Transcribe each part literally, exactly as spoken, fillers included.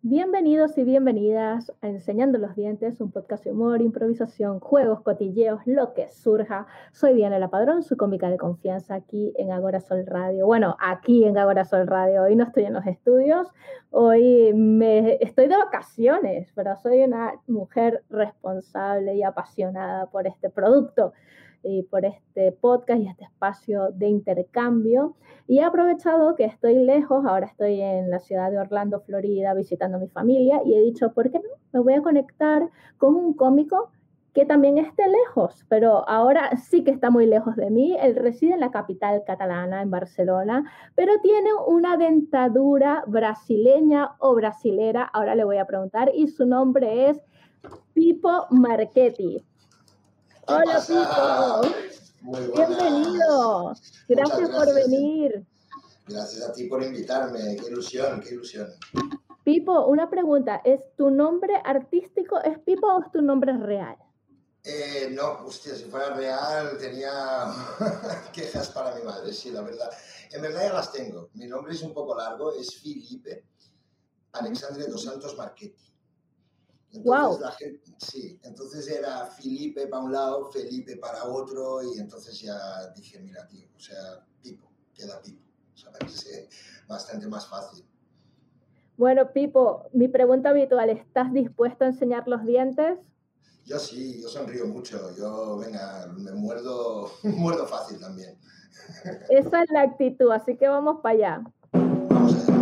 Bienvenidos y bienvenidas a Enseñando los Dientes, un podcast de humor, improvisación, juegos, cotilleos, lo que surja. Soy Diana La Padrón, su cómica de confianza aquí en Agora Sol Radio. Bueno, aquí en Agora Sol Radio. Hoy no estoy en los estudios, hoy me, estoy de vacaciones, pero soy una mujer responsable y apasionada por este producto y por este podcast y este espacio de intercambio. Y he aprovechado que estoy lejos, ahora estoy en la ciudad de Orlando, Florida, visitando a mi familia, y he dicho, ¿por qué no? Me voy a conectar con un cómico que también esté lejos, pero ahora sí que está muy lejos de mí. Él reside en la capital catalana, en Barcelona, pero tiene una dentadura brasileña o brasilera, ahora le voy a preguntar, y su nombre es Pipo Marchetti. Hola, Pipo. Muy buenas. Bienvenido. Gracias, gracias por venir. Gracias a ti por invitarme. Qué ilusión, qué ilusión. Pipo, una pregunta. ¿Es tu nombre artístico, es Pipo o es tu nombre real? Eh, no, hostia, si fuera real tenía quejas para mi madre, sí, la verdad. En verdad ya las tengo. Mi nombre es un poco largo, es Filipe Alexandre dos Santos Marchetti. Entonces, wow. la gente, sí, entonces era Filipe para un lado, Felipe para otro, y entonces ya dije, mira, tío, o sea, Pipo, queda Pipo, ¿sabes? Eh, bastante más fácil. Bueno, Pipo, mi pregunta habitual, ¿estás dispuesto a enseñar los dientes? Yo sí, yo sonrío mucho, yo, venga, me muerdo, muerdo fácil también. Esa es la actitud, así que vamos para allá. Vamos allá.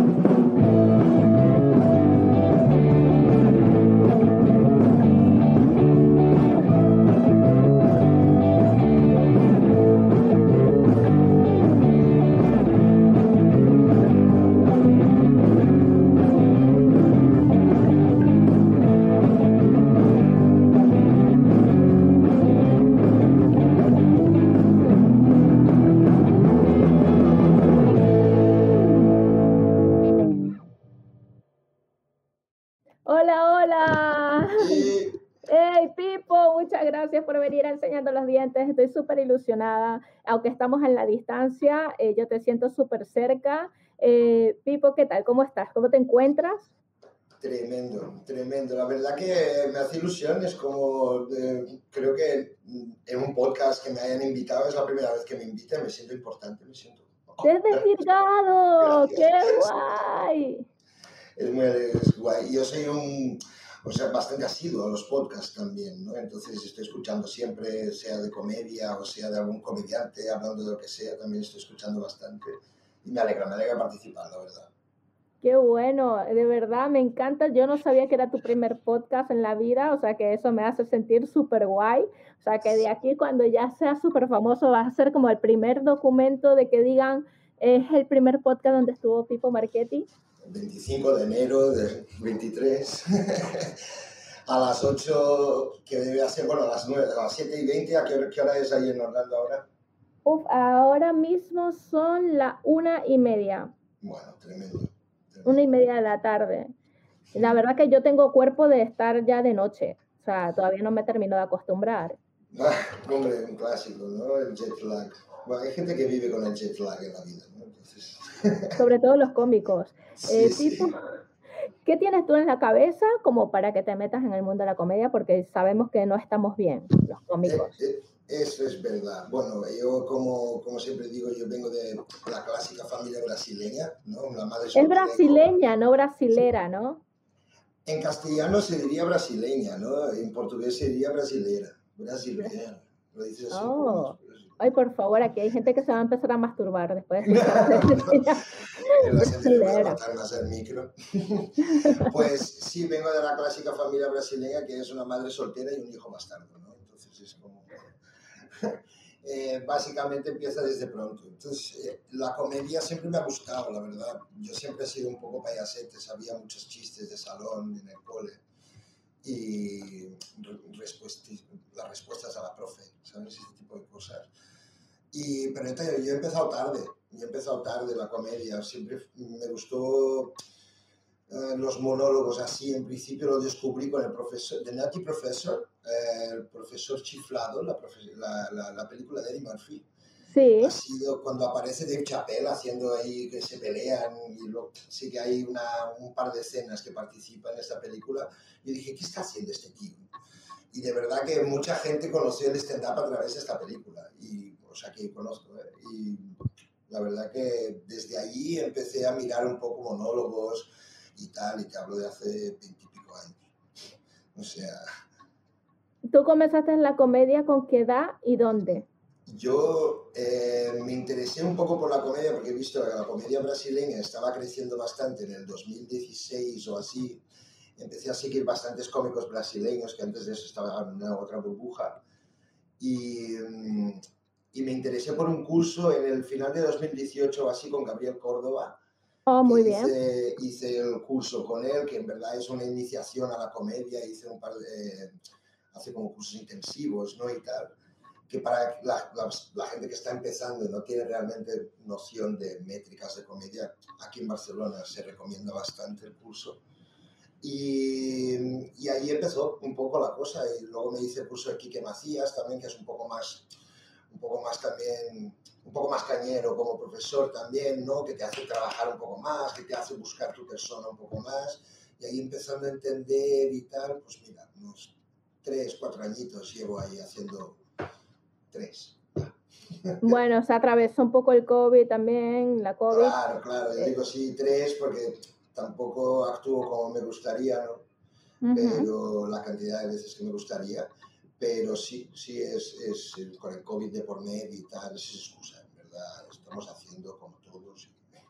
Hola, hola. Sí. Hey, Pipo, muchas gracias por venir a Enseñando los Dientes. Estoy súper ilusionada. Aunque estamos en la distancia, eh, yo te siento súper cerca. Eh, Pipo, ¿qué tal? ¿Cómo estás? ¿Cómo te encuentras? Tremendo, tremendo. La verdad que me hace ilusión, es como, eh, creo que en un podcast que me hayan invitado, es la primera vez que me inviten, me siento importante, me siento... Oh, ¡desde Virgado! Gracias. ¡Qué guay! Es muy es guay. Yo soy un, o sea, bastante asiduo a los podcasts también, ¿no? Entonces estoy escuchando siempre, sea de comedia o sea de algún comediante, hablando de lo que sea, también estoy escuchando bastante. Y me alegra, me alegra participar, la verdad. Qué bueno, de verdad me encanta. Yo no sabía que era tu primer podcast en la vida, o sea que eso me hace sentir súper guay. O sea que de aquí cuando ya seas súper famoso vas a ser como el primer documento de que digan es el primer podcast donde estuvo Pipo Marchetti. veinticinco de enero del veintitrés a las ocho, que debe ser, bueno, a las nueve, a las siete y veinte, ¿a qué hora, qué hora es ahí en Orlando ahora? Uf, ahora mismo son la una y media. Bueno, tremendo. tremendo. Una y media de la tarde. La verdad que yo tengo cuerpo de estar ya de noche. O sea, todavía no me termino de acostumbrar. Ah, hombre, un clásico, ¿no? El jet lag. Bueno, hay gente que vive con el jet lag en la vida, ¿no? Entonces... Sobre todo los cómicos. Sí, eh, sí. Pipo, ¿qué tienes tú en la cabeza como para que te metas en el mundo de la comedia? Porque sabemos que no estamos bien, los cómicos. Eh, eh, eso es verdad. Bueno, yo como, como siempre digo, yo vengo de la clásica familia brasileña, ¿no? Una madre Es brasileña, no brasilera, ¿no? En castellano se diría brasileña, ¿no? En portugués se diría brasilera. Brasileña. Lo dices así. Oh. Ay, por favor, aquí hay gente que se va a empezar a masturbar después de no, escuchar. no. La gente le puede matar más el micro. Pues sí, vengo de la clásica familia brasileña, que es una madre soltera y un hijo bastardo, ¿no? Entonces es como... Eh, básicamente empieza desde pronto. Entonces, eh, la comedia siempre me ha gustado, la verdad. Yo siempre he sido un poco payasete, sabía muchos chistes de salón en el cole y respuestas, las respuestas a la profe, ¿sabes? Ese tipo de cosas. Y, pero entonces, yo he empezado tarde, yo he empezado tarde la comedia. Siempre me gustó eh, los monólogos así. En principio lo descubrí con el profesor, The Nutty Professor, eh, el profesor chiflado, la, profe, la, la, la película de Eddie Murphy. Sí. ha sido cuando aparece Dave Chappelle haciendo ahí que se pelean y lo, sí que hay una, un par de escenas que participan en esta película. Yo dije, ¿qué está haciendo este tío? Y de verdad que mucha gente conoció el stand-up a través de esta película, y, o sea, que conozco, ¿eh? Y la verdad que desde allí empecé a mirar un poco monólogos y tal, y te hablo de hace veintipico años. O sea... ¿Tú comenzaste en la comedia con qué edad y dónde? Yo eh, me interesé un poco por la comedia porque he visto que la comedia brasileña estaba creciendo bastante en el dos mil dieciséis o así. Empecé a seguir bastantes cómicos brasileños que antes de eso estaban en una otra burbuja. Y, y me interesé por un curso en el final de dos mil dieciocho o así con Gabriel Córdoba, Oh, que muy bien. hice, hice el curso con él, que en verdad es una iniciación a la comedia. Hice un par de... hace como cursos intensivos, ¿no? Y tal, que para la, la, la gente que está empezando y no tiene realmente noción de métricas de comedia, aquí en Barcelona se recomienda bastante el curso. Y, y ahí empezó un poco la cosa, y luego me hice el curso de Quique Macías también, que es un poco más, un poco más también, un poco más cañero como profesor también, ¿no? Que te hace trabajar un poco más, que te hace buscar tu persona un poco más, y ahí empezando a entender y tal, pues mira, unos tres, cuatro añitos llevo ahí haciendo tres. Bueno, se atravesó un poco el COVID también, la COVID. Claro, claro, yo Eh, digo sí, tres, porque tampoco actúo como me gustaría, ¿no? uh-huh. Pero la cantidad de veces que me gustaría, pero sí, sí es, es con el COVID de por medio y tal, es excusa, en verdad, estamos haciendo como todos.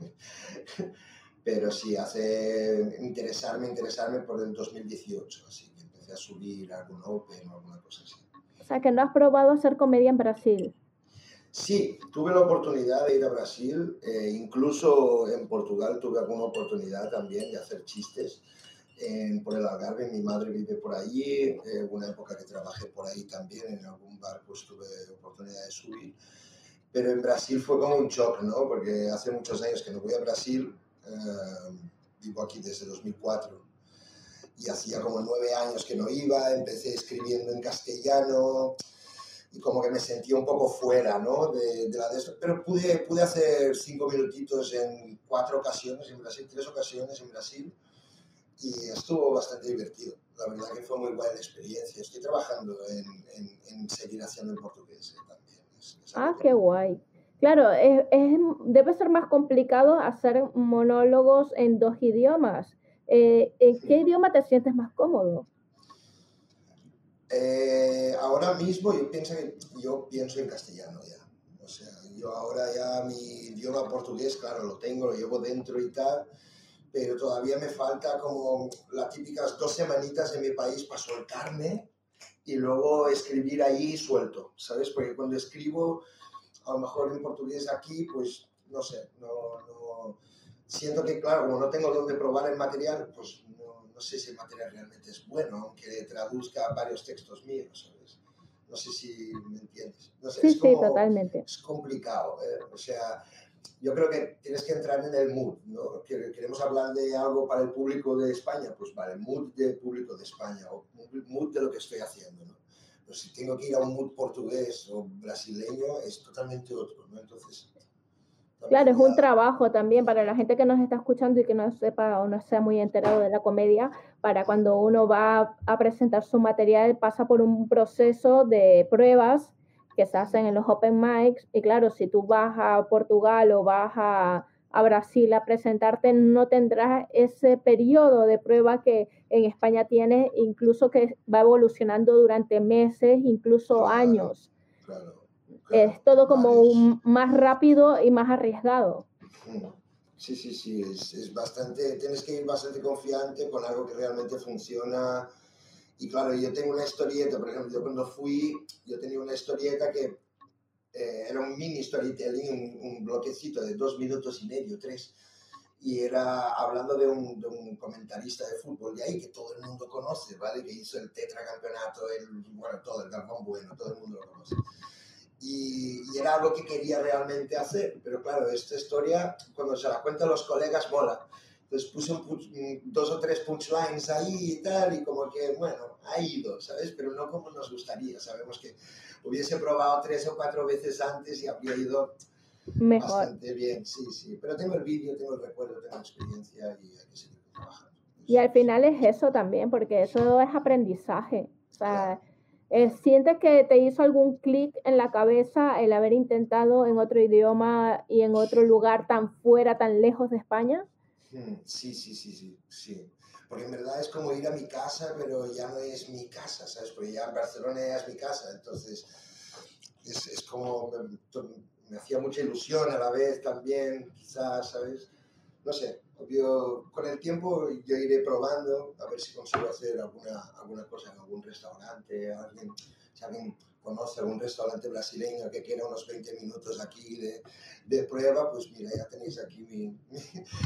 Pero sí, hace interesarme, interesarme por el dos mil dieciocho, así que empecé a subir algún Open o alguna cosa así. O sea, que no has probado hacer comedia en Brasil. Sí, tuve la oportunidad de ir a Brasil, eh, incluso en Portugal tuve alguna oportunidad también de hacer chistes eh, por el Algarve. Mi madre vive por allí, eh, una época que trabajé por ahí también, en algún bar pues tuve oportunidad de subir. Pero en Brasil fue como un shock, ¿no? Porque hace muchos años que no voy a Brasil, eh, vivo aquí desde dos mil cuatro, y hacía como nueve años que no iba, empecé escribiendo en castellano, y como que me sentía un poco fuera, ¿no? De, de la de eso. Pero pude, pude hacer cinco minutitos en cuatro ocasiones en Brasil, tres ocasiones en Brasil, y estuvo bastante divertido. La verdad que fue muy buena experiencia. Estoy trabajando en, en, en seguir haciendo el portugués eh, también. Es, es Ah, que... qué guay. Claro, es, es, debe ser más complicado hacer monólogos en dos idiomas. Eh, ¿En qué idioma te sientes más cómodo? Eh, ahora mismo yo pienso, que, yo pienso en castellano ya. O sea, yo ahora ya mi idioma portugués, claro, lo tengo, lo llevo dentro y tal, pero todavía me falta como las típicas dos semanitas en mi país para soltarme y luego escribir ahí suelto, ¿sabes? Porque cuando escribo, a lo mejor en portugués aquí, pues no sé, no, no siento que, claro, como no tengo dónde probar el material, pues no, no sé si el material realmente es bueno, aunque traduzca varios textos míos, ¿sabes? No sé si me entiendes. No sé, Sí, es sí, como, totalmente. es complicado, ¿eh? O sea, yo creo que tienes que entrar en el mood, ¿no? Queremos hablar de algo para el público de España, pues vale, mood del público de España, o mood de lo que estoy haciendo, ¿no? Pero si tengo que ir a un mood portugués o brasileño, es totalmente otro, ¿no? Entonces, Claro, es un ya... trabajo también para la gente que nos está escuchando y que no sepa o no sea muy enterado de la comedia, para cuando uno va a presentar su material, pasa por un proceso de pruebas que se hacen en los open mics, y claro, si tú vas a Portugal o vas a, a Brasil a presentarte, no tendrás ese periodo de prueba que en España tienes, incluso que va evolucionando durante meses, incluso Claro, años. claro, claro, Es todo como varios. un, más rápido y más arriesgado. Sí, sí, sí, es, es bastante, tienes que ir bastante confiante con algo que realmente funciona. Y claro, yo tengo una historieta, por ejemplo, yo cuando fui, yo tenía una historieta que eh, era un mini storytelling, un, un bloquecito de dos minutos y medio, tres, y era hablando de un, de un comentarista de fútbol de ahí que todo el mundo conoce, ¿vale? Que hizo el tetracampeonato, el, bueno, todo, el Galván Bueno, todo el mundo lo conoce. Y, y era algo que quería realmente hacer, pero claro, esta historia, cuando se la cuentan los colegas, mola. Entonces puse un punch, dos o tres punchlines ahí y tal, y como que, bueno, ha ido, ¿sabes? Pero no como nos gustaría. Sabemos que hubiese probado tres o cuatro veces antes y habría ido mejor. Bastante bien, sí, sí. Pero tengo el vídeo, tengo el recuerdo, tengo la experiencia y hay que seguir trabajando. Y al final es eso también, porque eso es aprendizaje. O sea, claro. eh, ¿sientes que te hizo algún clic en la cabeza el haber intentado en otro idioma y en otro lugar tan fuera, tan lejos de España? Sí, sí, sí, sí, sí. Porque en verdad es como ir a mi casa, pero ya no es mi casa, ¿sabes? Porque ya en Barcelona ya es mi casa, entonces es, es como... Me, me hacía mucha ilusión a la vez también, quizás, ¿sabes? No sé, obvio, con el tiempo yo iré probando a ver si consigo hacer alguna, alguna cosa en algún restaurante, alguien, si alguien conoce algún restaurante brasileño que quiera unos veinte minutos aquí de, de prueba, pues mira, ya tenéis aquí mi, mi,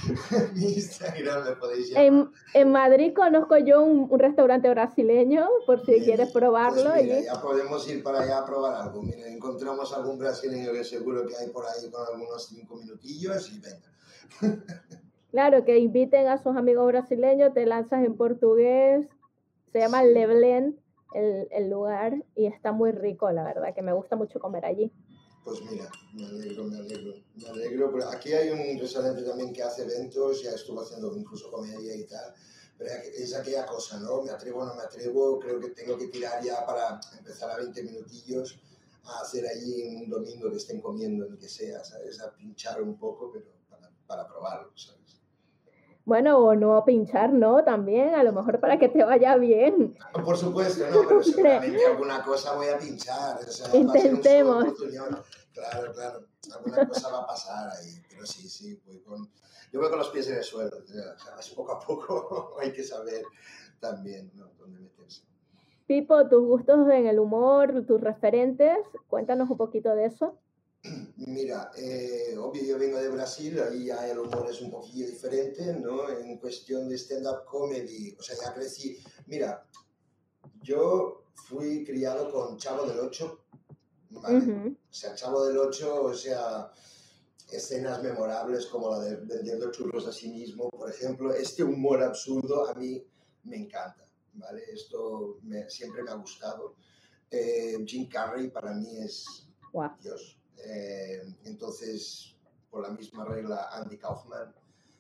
mi Instagram, me podéis llamar. En, en Madrid conozco yo un, un restaurante brasileño, por si Mira, quieres probarlo. Pues mira, y... ya podemos ir para allá a probar algo. Mira, encontramos algún brasileño que seguro que hay por ahí con algunos cinco minutillos y venga. Claro, que inviten a sus amigos brasileños, te lanzas en portugués, se llama sí. Leblen el, el lugar y está muy rico, la verdad, que me gusta mucho comer allí. Pues mira, me alegro, me alegro, me alegro. Pero aquí hay un restaurante también que hace eventos, ya estuvo haciendo incluso comedia y tal, pero es aquella cosa, ¿no? Me atrevo o no me atrevo, creo que tengo que tirar ya para empezar a veinte minutillos a hacer allí un domingo que estén comiendo, ni que sea, ¿sabes? A pinchar un poco, pero para, para probarlo, ¿sabes? Bueno, o no pinchar, ¿no? También, a lo mejor para que te vaya bien. Por supuesto, no, pero seguramente alguna cosa voy a pinchar. O sea, intentemos. Va a ser un claro, claro, alguna cosa va a pasar ahí. Pero sí, sí, voy con, yo voy con los pies en el suelo. O sea, poco a poco hay que saber también, ¿no?, dónde meterse. Pipo, tus gustos en el humor, tus referentes, cuéntanos un poquito de eso. Mira, eh, obvio yo vengo de Brasil, ahí ya el humor es un poquillo diferente, ¿no? En cuestión de stand-up comedy, o sea, ya crecí. Mira, yo fui criado con Chavo del Ocho, ¿vale? Uh-huh. O sea, Chavo del Ocho, o sea, escenas memorables como la de vendiendo churros a sí mismo, por ejemplo. Este humor absurdo a mí me encanta, ¿vale? Esto me, siempre me ha gustado. Eh, Jim Carrey para mí es wow. Dios. Eh, entonces, por la misma regla, Andy Kaufman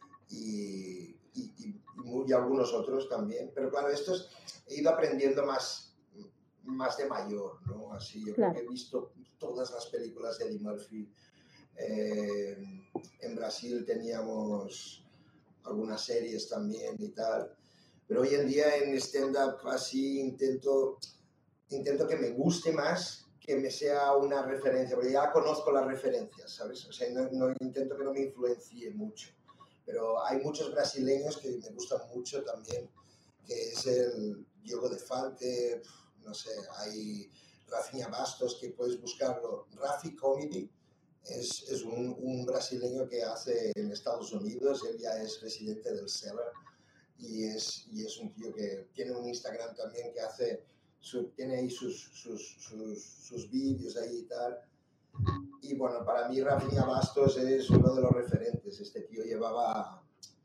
y, y, y, y algunos otros también. Pero claro, estos he ido aprendiendo más, más de mayor, ¿no? Así, yo claro. creo que he visto todas las películas de Eddie Murphy. Eh, en Brasil teníamos algunas series también y tal. Pero hoy en día en stand-up así intento, intento que me guste más, que me sea una referencia, porque ya conozco las referencias, ¿sabes? O sea, no, no intento que no me influencie mucho. Pero hay muchos brasileños que me gustan mucho también, que es el Diogo Defante, no sé, hay Rafinha Bastos, que puedes buscarlo, Rafi Comedy, es, es un, un brasileño que hace en Estados Unidos, él ya es residente del Cellar, y es, y es un tío que tiene un Instagram también que hace, su, tiene ahí sus, sus, sus, sus vídeos ahí y tal. Y bueno, para mí Rafinha Bastos es uno de los referentes. Este tío llevaba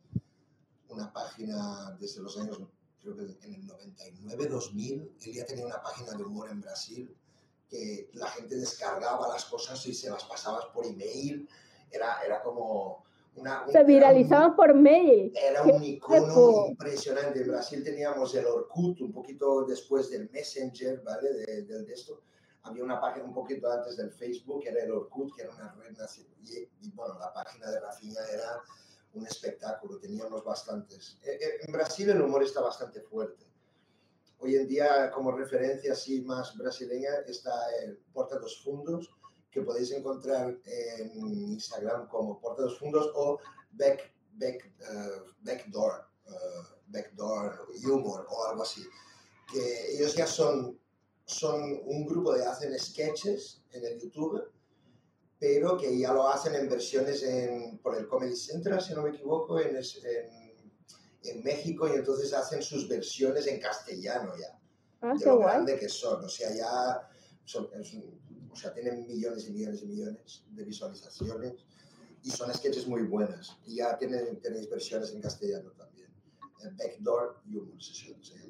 una página desde los años, creo que en el noventa y nueve, dos mil, él ya tenía una página de humor en Brasil que la gente descargaba las cosas y se las pasabas por email. Era, era como... Una, un, se viralizaban un, por mail. Era un icono impresionante. En Brasil teníamos el Orkut, un poquito después del Messenger, ¿vale? De, de, de esto. Había una página un poquito antes del Facebook, que era el Orkut, que era una red nacional. Y, y bueno, la página de Rafinha era un espectáculo, teníamos bastantes. En Brasil el humor está bastante fuerte. Hoy en día, como referencia así más brasileña, está el Porta dos Fundos, que podéis encontrar en Instagram como Porta dos Fundos o Back, back, uh, Backdoor, uh, Backdoor Humor o algo así. Que ellos ya son, son un grupo de hacen sketches en el YouTube, pero que ya lo hacen en versiones en, por el Comedy Central, si no me equivoco, en, en, en México, y entonces hacen sus versiones en castellano ya, ah, de lo guay. grande que son. O sea, ya son, es, o sea, tienen millones y millones y millones de visualizaciones. y son sketches muy buenas. Y ya tienen, tenéis versiones en castellano también. El Backdoor Humor se llama. Sí.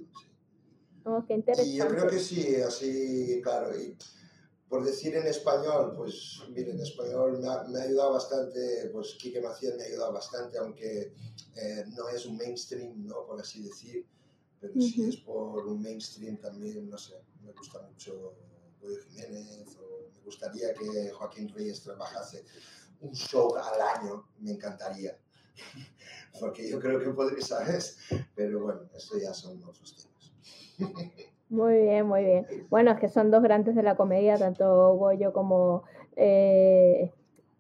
Oh, qué interesante. Y yo creo que sí, así, claro. Y por decir en español, pues mire, en español me ha, me ha ayudado bastante, pues Quique Maciel me ha ayudado bastante, aunque eh, no es un mainstream, ¿no? Por así decir, pero uh-huh. sí es por un mainstream también, no sé, me gusta mucho Goyo Jiménez, o me gustaría que Joaquín Reyes trabajase un show al año, me encantaría, porque yo creo que podría, ¿sabes? Pero bueno, eso ya son otros temas. Muy bien, muy bien. Bueno, es que son dos grandes de la comedia, tanto Goyo como... Eh,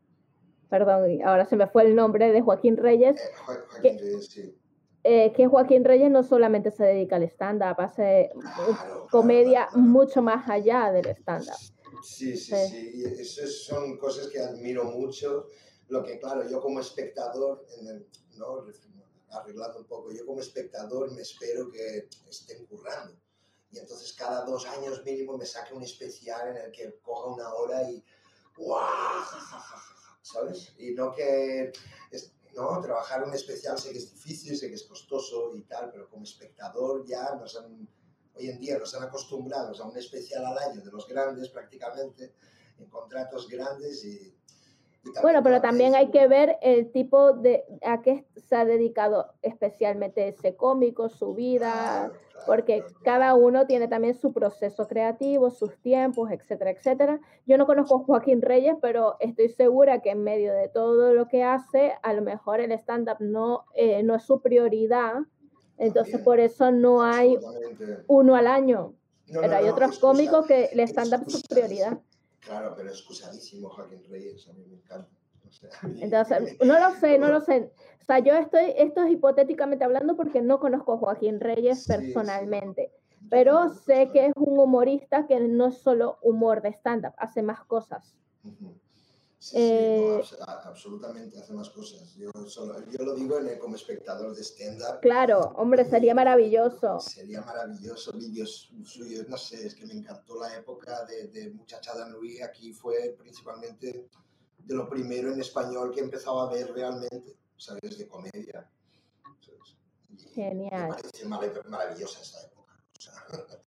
perdón, ahora se me fue el nombre de Joaquín Reyes. Eh, jo Joaquín que, Reyes, sí. Eh, que Joaquín Reyes no solamente se dedica al stand-up, hace claro, comedia claro, claro. mucho más allá del stand-up. Sí, sí, sí, sí. Esas son cosas que admiro mucho. Lo que, claro, yo como espectador, en el, ¿no? arreglando un poco, yo como espectador me espero que estén currando. Y entonces cada dos años mínimo me saque un especial en el que coja una hora y ¡guau! ¿Sabes? Y no que... Es, no, trabajar un especial sé que es difícil, sé que es costoso y tal, pero como espectador ya nos han... Hoy en día nos han acostumbrado a un especial al año de los grandes prácticamente, en contratos grandes y... Bueno, pero también hay que ver el tipo de a qué se ha dedicado especialmente ese cómico, su vida, claro, claro, porque claro, cada claro. uno tiene también su proceso creativo, sus tiempos, etcétera, etcétera. Yo no conozco a Joaquín Reyes, pero estoy segura que en medio de todo lo que hace, a lo mejor el stand-up no, eh, no es su prioridad, entonces También, por eso no hay uno al año. No, pero no, hay no, otros excusa, cómicos que el stand-up es su prioridad. Claro, pero excusadísimo Joaquín Reyes, a mí me encanta. O sea, Entonces, no lo sé, no lo sé. O sea, yo estoy, esto es hipotéticamente hablando porque no conozco a Joaquín Reyes sí, personalmente, sí. pero sé que es un humorista que no es solo humor de stand-up, hace más cosas. Uh-huh. Sí, eh, sí, no, absolutamente hace más cosas. Yo, solo, yo lo digo en el, como espectador de stand-up. Claro, hombre, sería maravilloso. Sería maravilloso, vídeos suyos, no sé, es que me encantó la época de, de Muchachada Nui. Aquí fue principalmente de lo primero en español que empezaba a ver realmente, ¿sabes? De comedia. ¿Sabes? Genial. Me parece maravillosa esa época. O sea,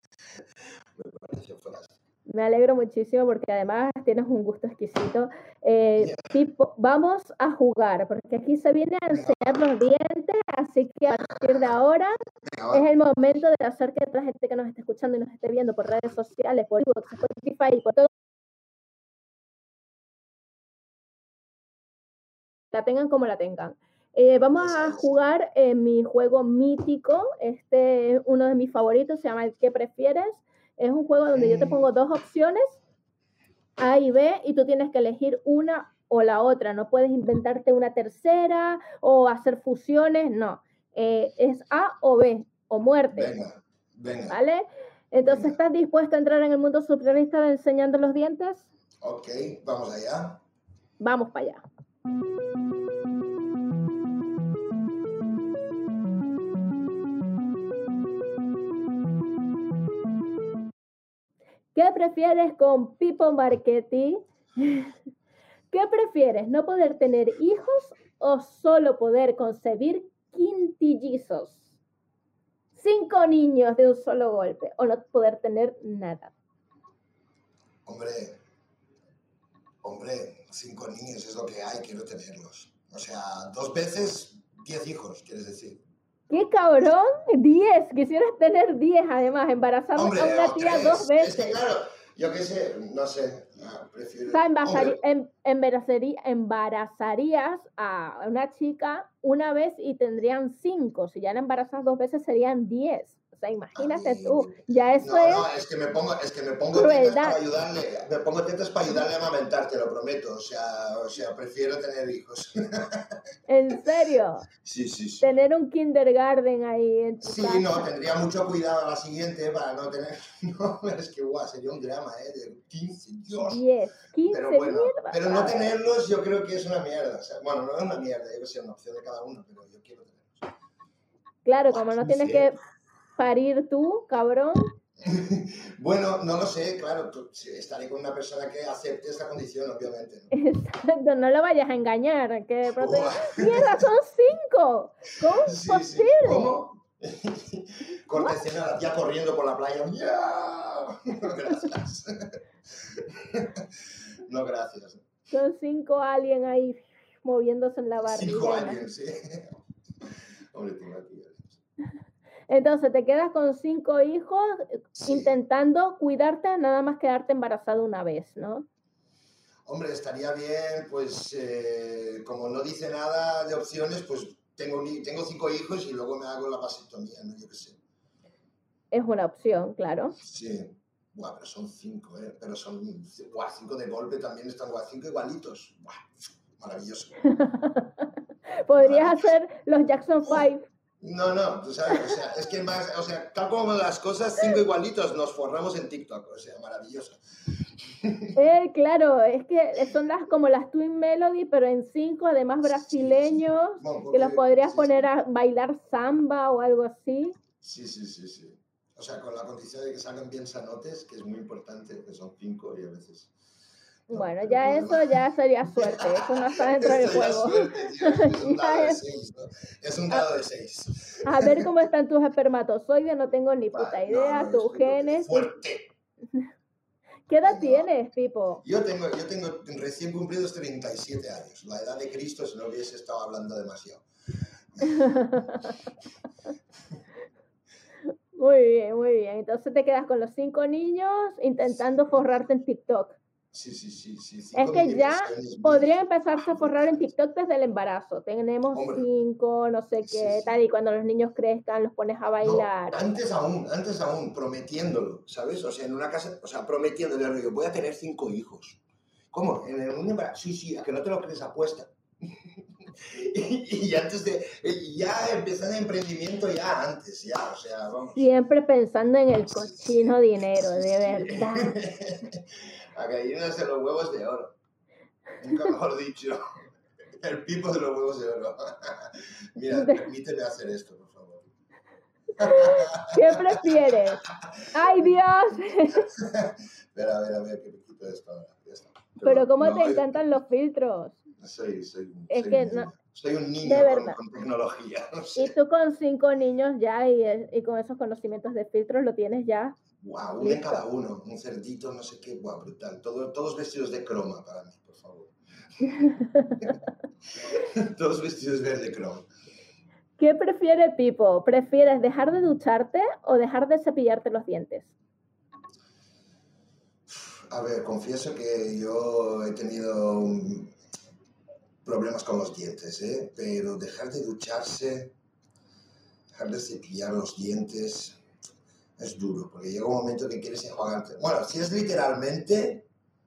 me pareció fantástica. Me alegro muchísimo porque además tienes un gusto exquisito. Eh, yeah. Tipo, vamos a jugar, porque aquí se viene a enseñar los dientes, así que a partir de ahora es el momento de hacer que la gente que nos esté escuchando y nos esté viendo por redes sociales, por Spotify y por todo, la tengan como la tengan. Eh, vamos a jugar eh, mi juego mítico, este es uno de mis favoritos, se llama el ¿Qué prefieres? Es un juego donde yo te pongo dos opciones, A y B, y tú tienes que elegir una o la otra. No puedes inventarte una tercera o hacer fusiones, no. Eh, es A o B, o muerte. Venga, venga. ¿Vale? Entonces, venga. ¿Estás dispuesto a entrar en el mundo surrealista de Enseñando los Dientes? Ok, vamos allá. Vamos para allá. ¿Qué prefieres con Pipo Marchetti? ¿Qué prefieres, no poder tener hijos o solo poder concebir quintillizos? Cinco niños de un solo golpe o no poder tener nada. Hombre, hombre, cinco niños es lo que hay, quiero tenerlos. O sea, dos veces, diez hijos, quieres decir. ¡Qué cabrón! Diez, quisieras tener diez además, embarazar hombre, a una tía tres. dos veces. Es que claro, yo qué sé, no sé, no, prefiero... O sea, embarazarí, em, embarazarí, embarazarías a una chica una vez y tendrían cinco. Si ya la embarazas dos veces serían diez. O sea, imagínate mí, tú, ya eso no, es... No, es que me pongo, es que me pongo tetas para ayudarle, me pongo tetas para ayudarle a amamentar, te lo prometo. O sea, o sea, prefiero tener hijos. ¿En serio? Sí, sí, sí. Tener un kindergarten ahí en tu Sí, casa. no, tendría mucho cuidado a la siguiente para no tener... No, es que guau, sería un drama, ¿eh? De quince, Dios. diez, quince, pero bueno, mierda. Pero no tenerlos yo creo que es una mierda. O sea, bueno, no es una mierda, yo que sé, una opción de cada uno, pero yo quiero tenerlos. Claro, Guau, como no quince, tienes que parir tú, cabrón. Bueno, no lo sé, claro, tú- sí, estaré con una persona que acepte esta condición, obviamente, ¿no? Exacto, no lo vayas a engañar, que de pronto diga, Buah, ¡mierda, son cinco! ¿Cómo es sí, sí, posible? ¿cómo? ¿What? Corta escena, la tía corriendo por la playa. ¡Ya! Gracias. No, gracias. Son cinco aliens ahí moviéndose en la Cinco barrena. aliens, sí. Hombre, tengo aquí. Entonces te quedas con cinco hijos Sí. intentando cuidarte, nada más quedarte embarazada una vez, ¿no? Hombre, estaría bien, pues, eh, como no dice nada de opciones, pues tengo, ni- tengo cinco hijos y luego me hago la vasectomía, ¿no? Yo qué sé. Es una opción, claro. Sí. Buah, pero son cinco, ¿eh? Pero son, buah, cinco de golpe también están, buah, cinco igualitos. Buah, maravilloso. Podrías Maravilloso. hacer los Jackson Uf, Five. no, no, tú sabes, o sea, es que más, o sea, tal como van las cosas, cinco igualitos nos forramos en TikTok, o sea, maravilloso. Eh, claro, es que son las como las Twin Melody, pero en cinco, además Sí, sí. brasileños, Bueno, que los porque, podrías sí, poner sí, a bailar samba o algo así. sí, sí, sí, sí. O sea, con la condición de que salgan bien sanotes, que es muy importante, que son cinco y a veces, no, Bueno, pero el ya problema... eso ya sería suerte, eso no está dentro del Esto ya es juego. suerte, tío, es, es un dado Ya de es, seis, ¿no? Es un a, dado de seis. a ver cómo están tus espermatozoides, no tengo ni puta Vale, no, idea, no, tus estoy porque genes, tus... fuerte. ¿Qué edad Venga, va. tienes, Pipo? Yo tengo, yo tengo recién cumplidos treinta y siete años, la edad de Cristo si no hubiese estado hablando demasiado. Muy bien, muy bien. Entonces te quedas con los cinco niños intentando forrarte en TikTok. Sí, sí, sí, sí, Es cinco que ya mini podrían versiones empezarse a forrar en brutales. TikTok desde el embarazo. Tenemos Hombre, cinco, no sé sí, qué, tal, sí. y cuando los niños crezcan los pones a No, bailar. antes aún, antes aún, prometiéndolo, ¿sabes? O sea, en una casa, o sea, prometiéndole, rollo, voy a tener cinco hijos. ¿Cómo? ¿En un embarazo? Sí, sí, a que no te lo crees, apuesta. y, y antes de, y ya empezar el emprendimiento ya antes, ya, o sea, vamos. Siempre pensando en el Sí, cochino sí, dinero, sí, de sí. verdad. A gallinas de los huevos de oro. Nunca mejor dicho. El pipo de los huevos de oro. Mira, permíteme hacer esto, por favor. ¿Qué prefieres? ¡Ay, Dios! Espera, a ver, a ver, que me quito esto ahora. Ya está. Pero Perdón. cómo No, te eh, encantan los filtros. soy, soy, un, Es soy que, un no, niño. Soy un de niño con, verdad. con tecnología. No Y sé. tú con cinco niños ya y, y con esos conocimientos de filtros lo tienes ya Wow, uno en listo. cada uno. Un cerdito, no sé qué. Wow, brutal. Todo, todos vestidos de croma para mí, por favor. Todos vestidos verde croma. ¿Qué prefiere Pipo? ¿Prefieres dejar de ducharte o dejar de cepillarte los dientes? A ver, confieso que yo he tenido um, problemas con los dientes, ¿eh? Pero dejar de ducharse, dejar de cepillar los dientes es duro, porque llega un momento que quieres enjuagarte. Bueno, si es literalmente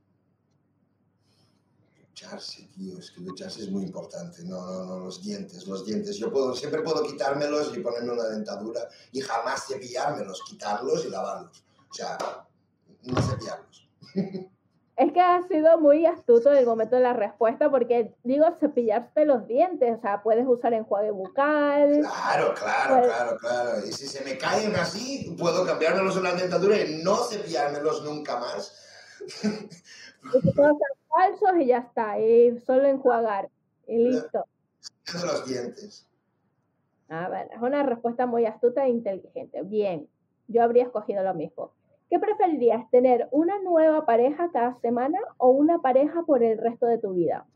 ducharse, tío, es que ducharse es muy importante. No, no, no, los dientes, los dientes. Yo puedo, siempre puedo quitármelos y ponerme una dentadura y jamás cepillármelos, quitarlos y lavarlos. O sea, no cepillarlos. Es que has sido muy astuto en el momento de la respuesta porque digo cepillarte los dientes, o sea, puedes usar enjuague bucal, Claro, claro, pues, claro, claro. Y si se me caen así, puedo cambiármelos en la dentadura y no cepillármelos nunca más. y que todos sean falsos y ya está, y solo enjuagar, y listo. De los dientes. A ver, es una respuesta muy astuta e inteligente. Bien, yo habría escogido lo mismo. ¿Qué preferirías, tener una nueva pareja cada semana o una pareja por el resto de tu vida?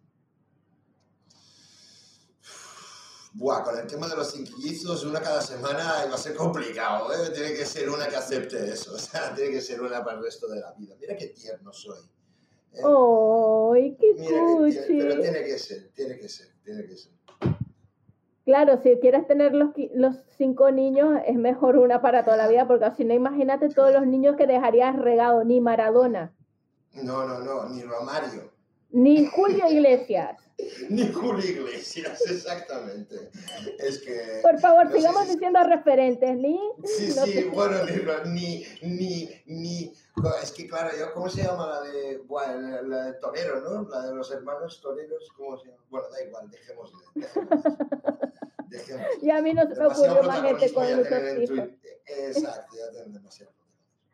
Buah, con el tema de los inquilizos, una cada semana va a ser complicado, ¿eh? Tiene que ser una que acepte eso, o sea, tiene que ser una para el resto de la vida. Mira qué tierno soy. ¿eh? ¡Ay, qué Mira que tiene, pero cuchi! tiene que ser, tiene que ser, tiene que ser. Claro, si quieres tener los, los cinco niños, es mejor una para toda la vida, porque si no, imagínate todos los niños que dejarías regado, ni Maradona, No, no, no, ni Romario. ni Julio Iglesias. Ni Julio Iglesias, exactamente. Es que... Por favor, no sé sigamos si... diciendo referentes, ni... Sí, no sí, sé. bueno, ni, ni, ni, ni... Es que claro, yo, ¿cómo se llama la de... Bueno, la, la de Torero, ¿no? La de los hermanos toreros, ¿cómo se llama? Bueno, da igual, dejémosle, dejémosle. Dejémosle. Y a mí no se me Demasiado ocurrió más gente protagonismo con ya muchos tener en hijos. Twitter. Exacto, ya tener demasiado protagonismo.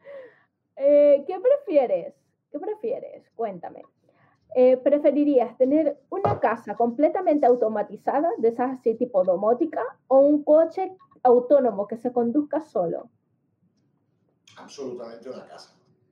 Eh, ¿qué prefieres? ¿Qué prefieres? Cuéntame. Eh, ¿preferirías tener una casa completamente automatizada, de esas así tipo domótica, o un coche autónomo que se conduzca solo? Absolutamente una casa.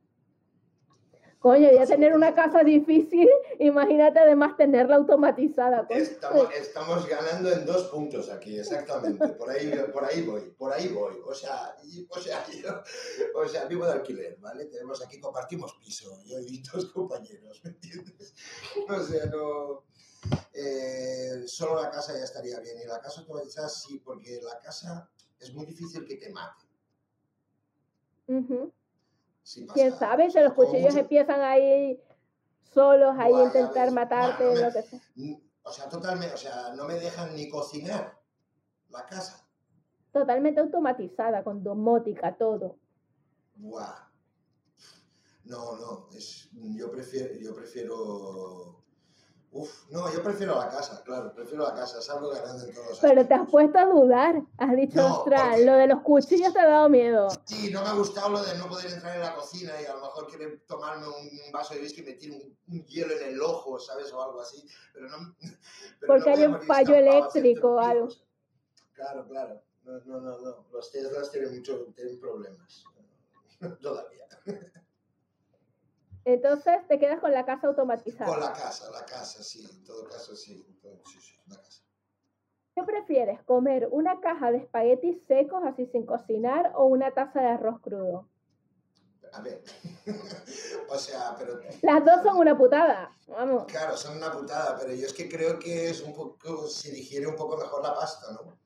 Coño, ya tener una casa difícil, imagínate además tenerla automatizada. Estamos, estamos ganando en dos puntos aquí, exactamente. Por ahí, por ahí voy, por ahí voy. O sea, y, o, sea, yo, o sea, vivo de alquiler, ¿vale? Tenemos aquí, compartimos piso, yo y dos compañeros, ¿me entiendes? O sea, no... Eh, solo la casa ya estaría bien. Y la casa automatizada sí, porque la casa es muy difícil que te mate. Uh-huh. Sí pasa, ¿Quién sabe? o Si sea, los cuchillos mucho... empiezan ahí solos, ahí a Buah, ya intentar ves. matarte, Bueno, no lo que sea. me... O sea, totalmente, o sea, no me dejan ni cocinar la casa. Totalmente automatizada, con domótica, todo. Buah. No, no, es, yo prefiero, yo prefiero, uf, no, yo prefiero la casa, claro, prefiero la casa, salgo ganando en todos los Pero te has aspectos. puesto a dudar, has dicho, No, ostras, lo porque de los cuchillos te ha dado miedo. sí, no me ha gustado lo de no poder entrar en la cocina y a lo mejor querer tomarme un vaso de whisky y meter un, un hielo en el ojo, ¿sabes? O algo así, pero no, pero no Porque voy hay a un morir fallo estampado a hacer eléctrico o algo. pijos. Claro, claro, no, no, no, no, los Teslas tienen mucho, tienen problemas, todavía. Entonces te quedas con la casa Con automatizada. la casa, la casa, sí, en todo caso sí, sí, sí, la casa. ¿Qué prefieres, comer una caja de espaguetis secos así sin cocinar o una taza de arroz crudo? A ver, o sea, pero, Las dos son una putada, vamos. claro, son una putada, pero yo es que creo que es un poco, se digiere un poco mejor la pasta, ¿no?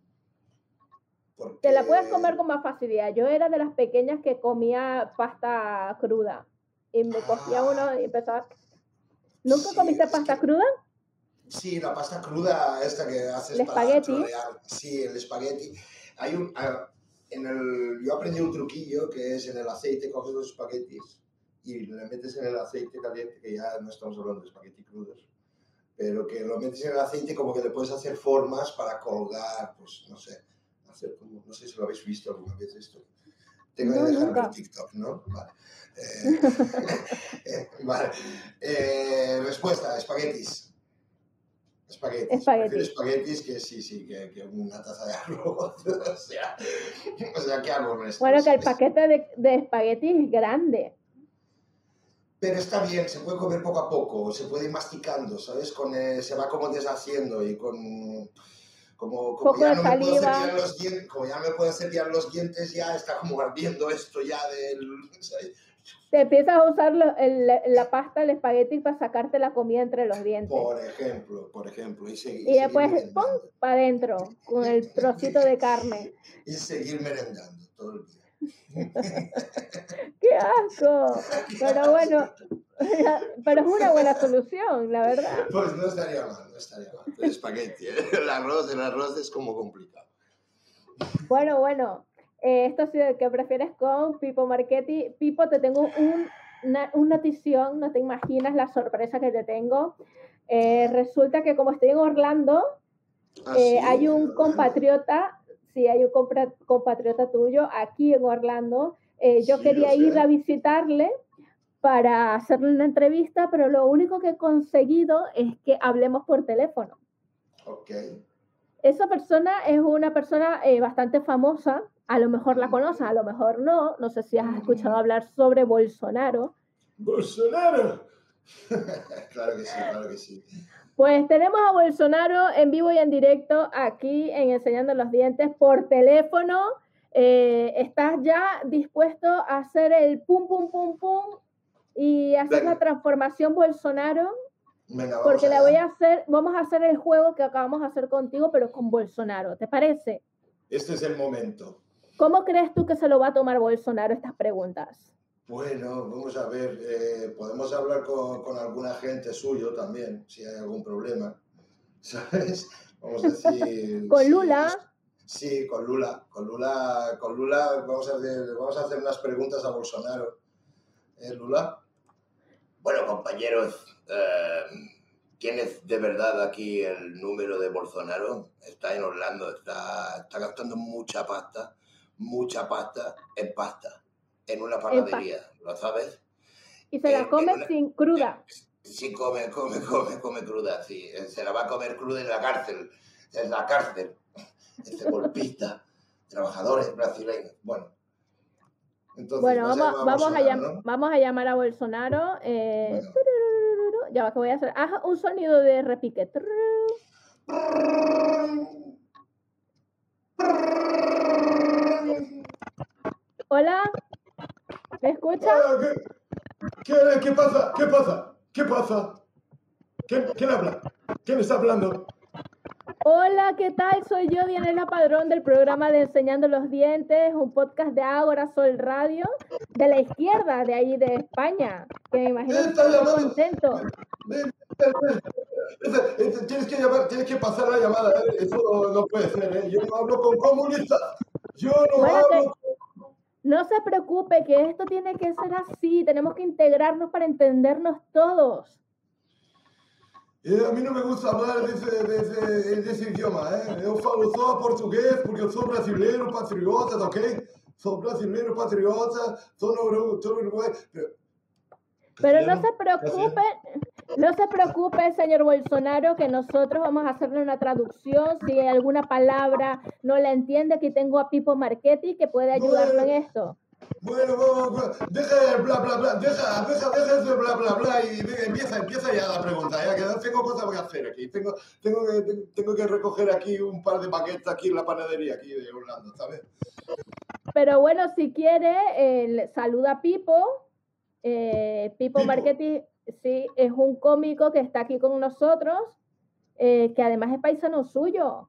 Te la puedes comer Porque, con más facilidad. Yo era de las pequeñas que comía pasta cruda y me cogía uno ah, y empezaba... ¿Nunca sí, comiste es pasta que, cruda? sí, la pasta cruda esta que haces El para espagueti. trolear, sí, el espagueti. Hay un, ah, en el, yo aprendí un truquillo que es en el aceite, coges los espaguetis y le metes en el aceite caliente, que ya no estamos hablando de espagueti crudos, pero que lo metes en el aceite como que le puedes hacer formas para colgar, pues no sé, hacer como, no sé si lo habéis visto alguna vez esto. Tengo que No, dejar ver nunca. TikTok, ¿no? Vale. Eh, eh, vale. Eh, respuesta, espaguetis. Espaguetis. Prefiero Espagueti. espaguetis que sí, sí, que, que una taza de arroz. o, sea, o sea, ¿qué hago con esto? Bueno, que Es- el es- paquete de, de espagueti es grande. Pero está bien, se puede comer poco a poco, se puede ir masticando, ¿sabes? Con, eh, se va como deshaciendo y con... Como, como Poco ya de no me puedo cepillar saliva. los dientes, como ya no me puedo cepillar los dientes, ya está como ardiendo esto ya del... ¿sabes? Te empiezas a usar lo- el- la pasta, el espagueti para sacarte la comida entre los dientes. Por ejemplo, por ejemplo, y, segui- y Y seguir después, ¡pum!, merendando. para adentro, con el trocito de carne. y seguir merendando todo el día. ¡Qué asco! ¡Qué Pero bueno, asco! pero es una buena solución, la verdad. Pues no estaría mal, no estaría mal. El espagueti, ¿eh? El arroz, el arroz es como complicado. Bueno, bueno, eh, esto sí de que prefieres con Pipo Marchetti. Pipo, te tengo un, una, un notición, no te imaginas la sorpresa que te tengo. A Eh, ver. resulta que como estoy en Orlando, Ah, eh, sí, hay en un Orlando. compatriota, sí, hay un compra, compatriota tuyo aquí en Orlando. Eh, yo Sí, lo quería ir a sé. visitarle para hacerle una entrevista, pero lo único que he conseguido es que hablemos por teléfono. Ok. Esa persona es una persona eh, bastante famosa, a lo mejor la conoces, a Mm, lo mejor no, no sé si has escuchado mm. hablar sobre Bolsonaro. Bolsonaro. claro que sí, claro que sí. Pues tenemos a Bolsonaro en vivo y en directo aquí en Enseñando los Dientes por teléfono. Eh, ¿Estás ya dispuesto a hacer el pum, pum, pum, pum y hacer la Venga, transformación Bolsonaro? venga, vamos Porque la voy allá. a hacer, vamos a hacer el juego que acabamos de hacer contigo, pero con Bolsonaro. ¿Te parece? Este es el momento. ¿Cómo crees tú que se lo va a tomar Bolsonaro estas preguntas? Bueno, vamos a ver, eh, podemos hablar con, con alguna gente suyo también, si hay algún problema, ¿sabes? Vamos a decir, Con sí, Lula, sí, con Lula, con Lula, con Lula vamos a hacer, vamos a hacer unas preguntas a Bolsonaro. ¿Eh, Lula? Bueno, compañeros, eh, ¿quién es de verdad aquí el número de Bolsonaro? Está en Orlando, está, está gastando mucha pasta, mucha pasta en pasta. en una panadería, ¿lo sabes? Y se la En- come en una- sin cruda. Sí, come, come, come, come cruda, sí. Se la va a comer cruda en la cárcel. En la cárcel. Este golpista. Trabajadores brasileños. Bueno. Entonces, Bueno, vas a vamos, llamar a vamos, a Bolsonaro, llam- ¿no? vamos a llamar a Bolsonaro. Eh, Bueno. tururururu. Ya va, que voy a hacer. Haz un sonido de repique. Tururú. Hola, ¿me escucha? Ah, ¿Qué, qué, qué pasa? ¿Qué pasa? ¿Qué pasa? ¿Quién, quién habla? ¿Quién está hablando? Hola, ¿qué tal? Soy yo, Dianela Padrón, del programa de Enseñando los Dientes, un podcast de Ágora Sol Radio, de la izquierda, de ahí de España, que me imagino que Está está muy llamando. contento. Ven, ven, ven. Ese- ese- Tienes que llamar, tienes que pasar la llamada, ¿eh? Eso no, no puede ser, ¿eh? Yo no hablo con comunistas. Yo no Bueno, que hablo. no se preocupe, que esto tiene que ser así, tenemos que integrarnos para entendernos todos. Eh, a mí no me gusta hablar de ese, de ese, de ese idioma, ¿eh? Yo falo só português porque eu sou brasileiro, patriota, ¿ok? Sou brasileiro, patriota, sou no sou uruguayo. Pero, Pero no castellano, se preocupe, no se preocupe, señor Bolsonaro, que nosotros vamos a hacerle una traducción. Si alguna palabra no la entiende, aquí tengo a Pipo Marchetti que puede ayudarlo en esto. Bueno, vamos, vamos, deja el bla bla bla, deja, deja, deja ese bla bla bla y de- empieza, empieza ya la pregunta, ya que tengo cosas que hacer aquí, tengo, tengo, que, tengo que recoger aquí un par de baguettes aquí en la panadería aquí de Orlando, ¿sabes? Pero bueno, si quiere, eh, le- saluda a Pipo. Eh, Pipo Pipo. Marchetti, sí, es un cómico que está aquí con nosotros, eh, que además es paisano suyo.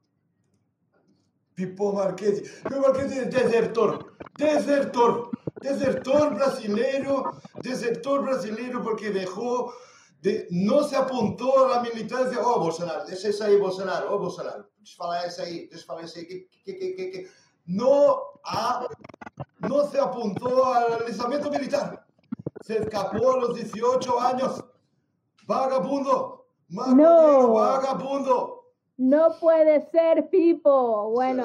Pipo Marchetti, Pipo Marchetti es desertor, desertor, desertor brasileiro, desertor brasileiro porque dejó, de, no se apuntó a la militancia. Oh, Bolsonaro, deixa isso aí, Bolsonaro, oh, Bolsonaro, deixa eu falar isso aí, deixa eu falar isso aí, que, que, que, que, que. No, ha, no se apuntó al alistamiento militar, se escapó a los dieciocho años, vagabundo, maconero, No. vagabundo. No puede ser, Pipo. Bueno,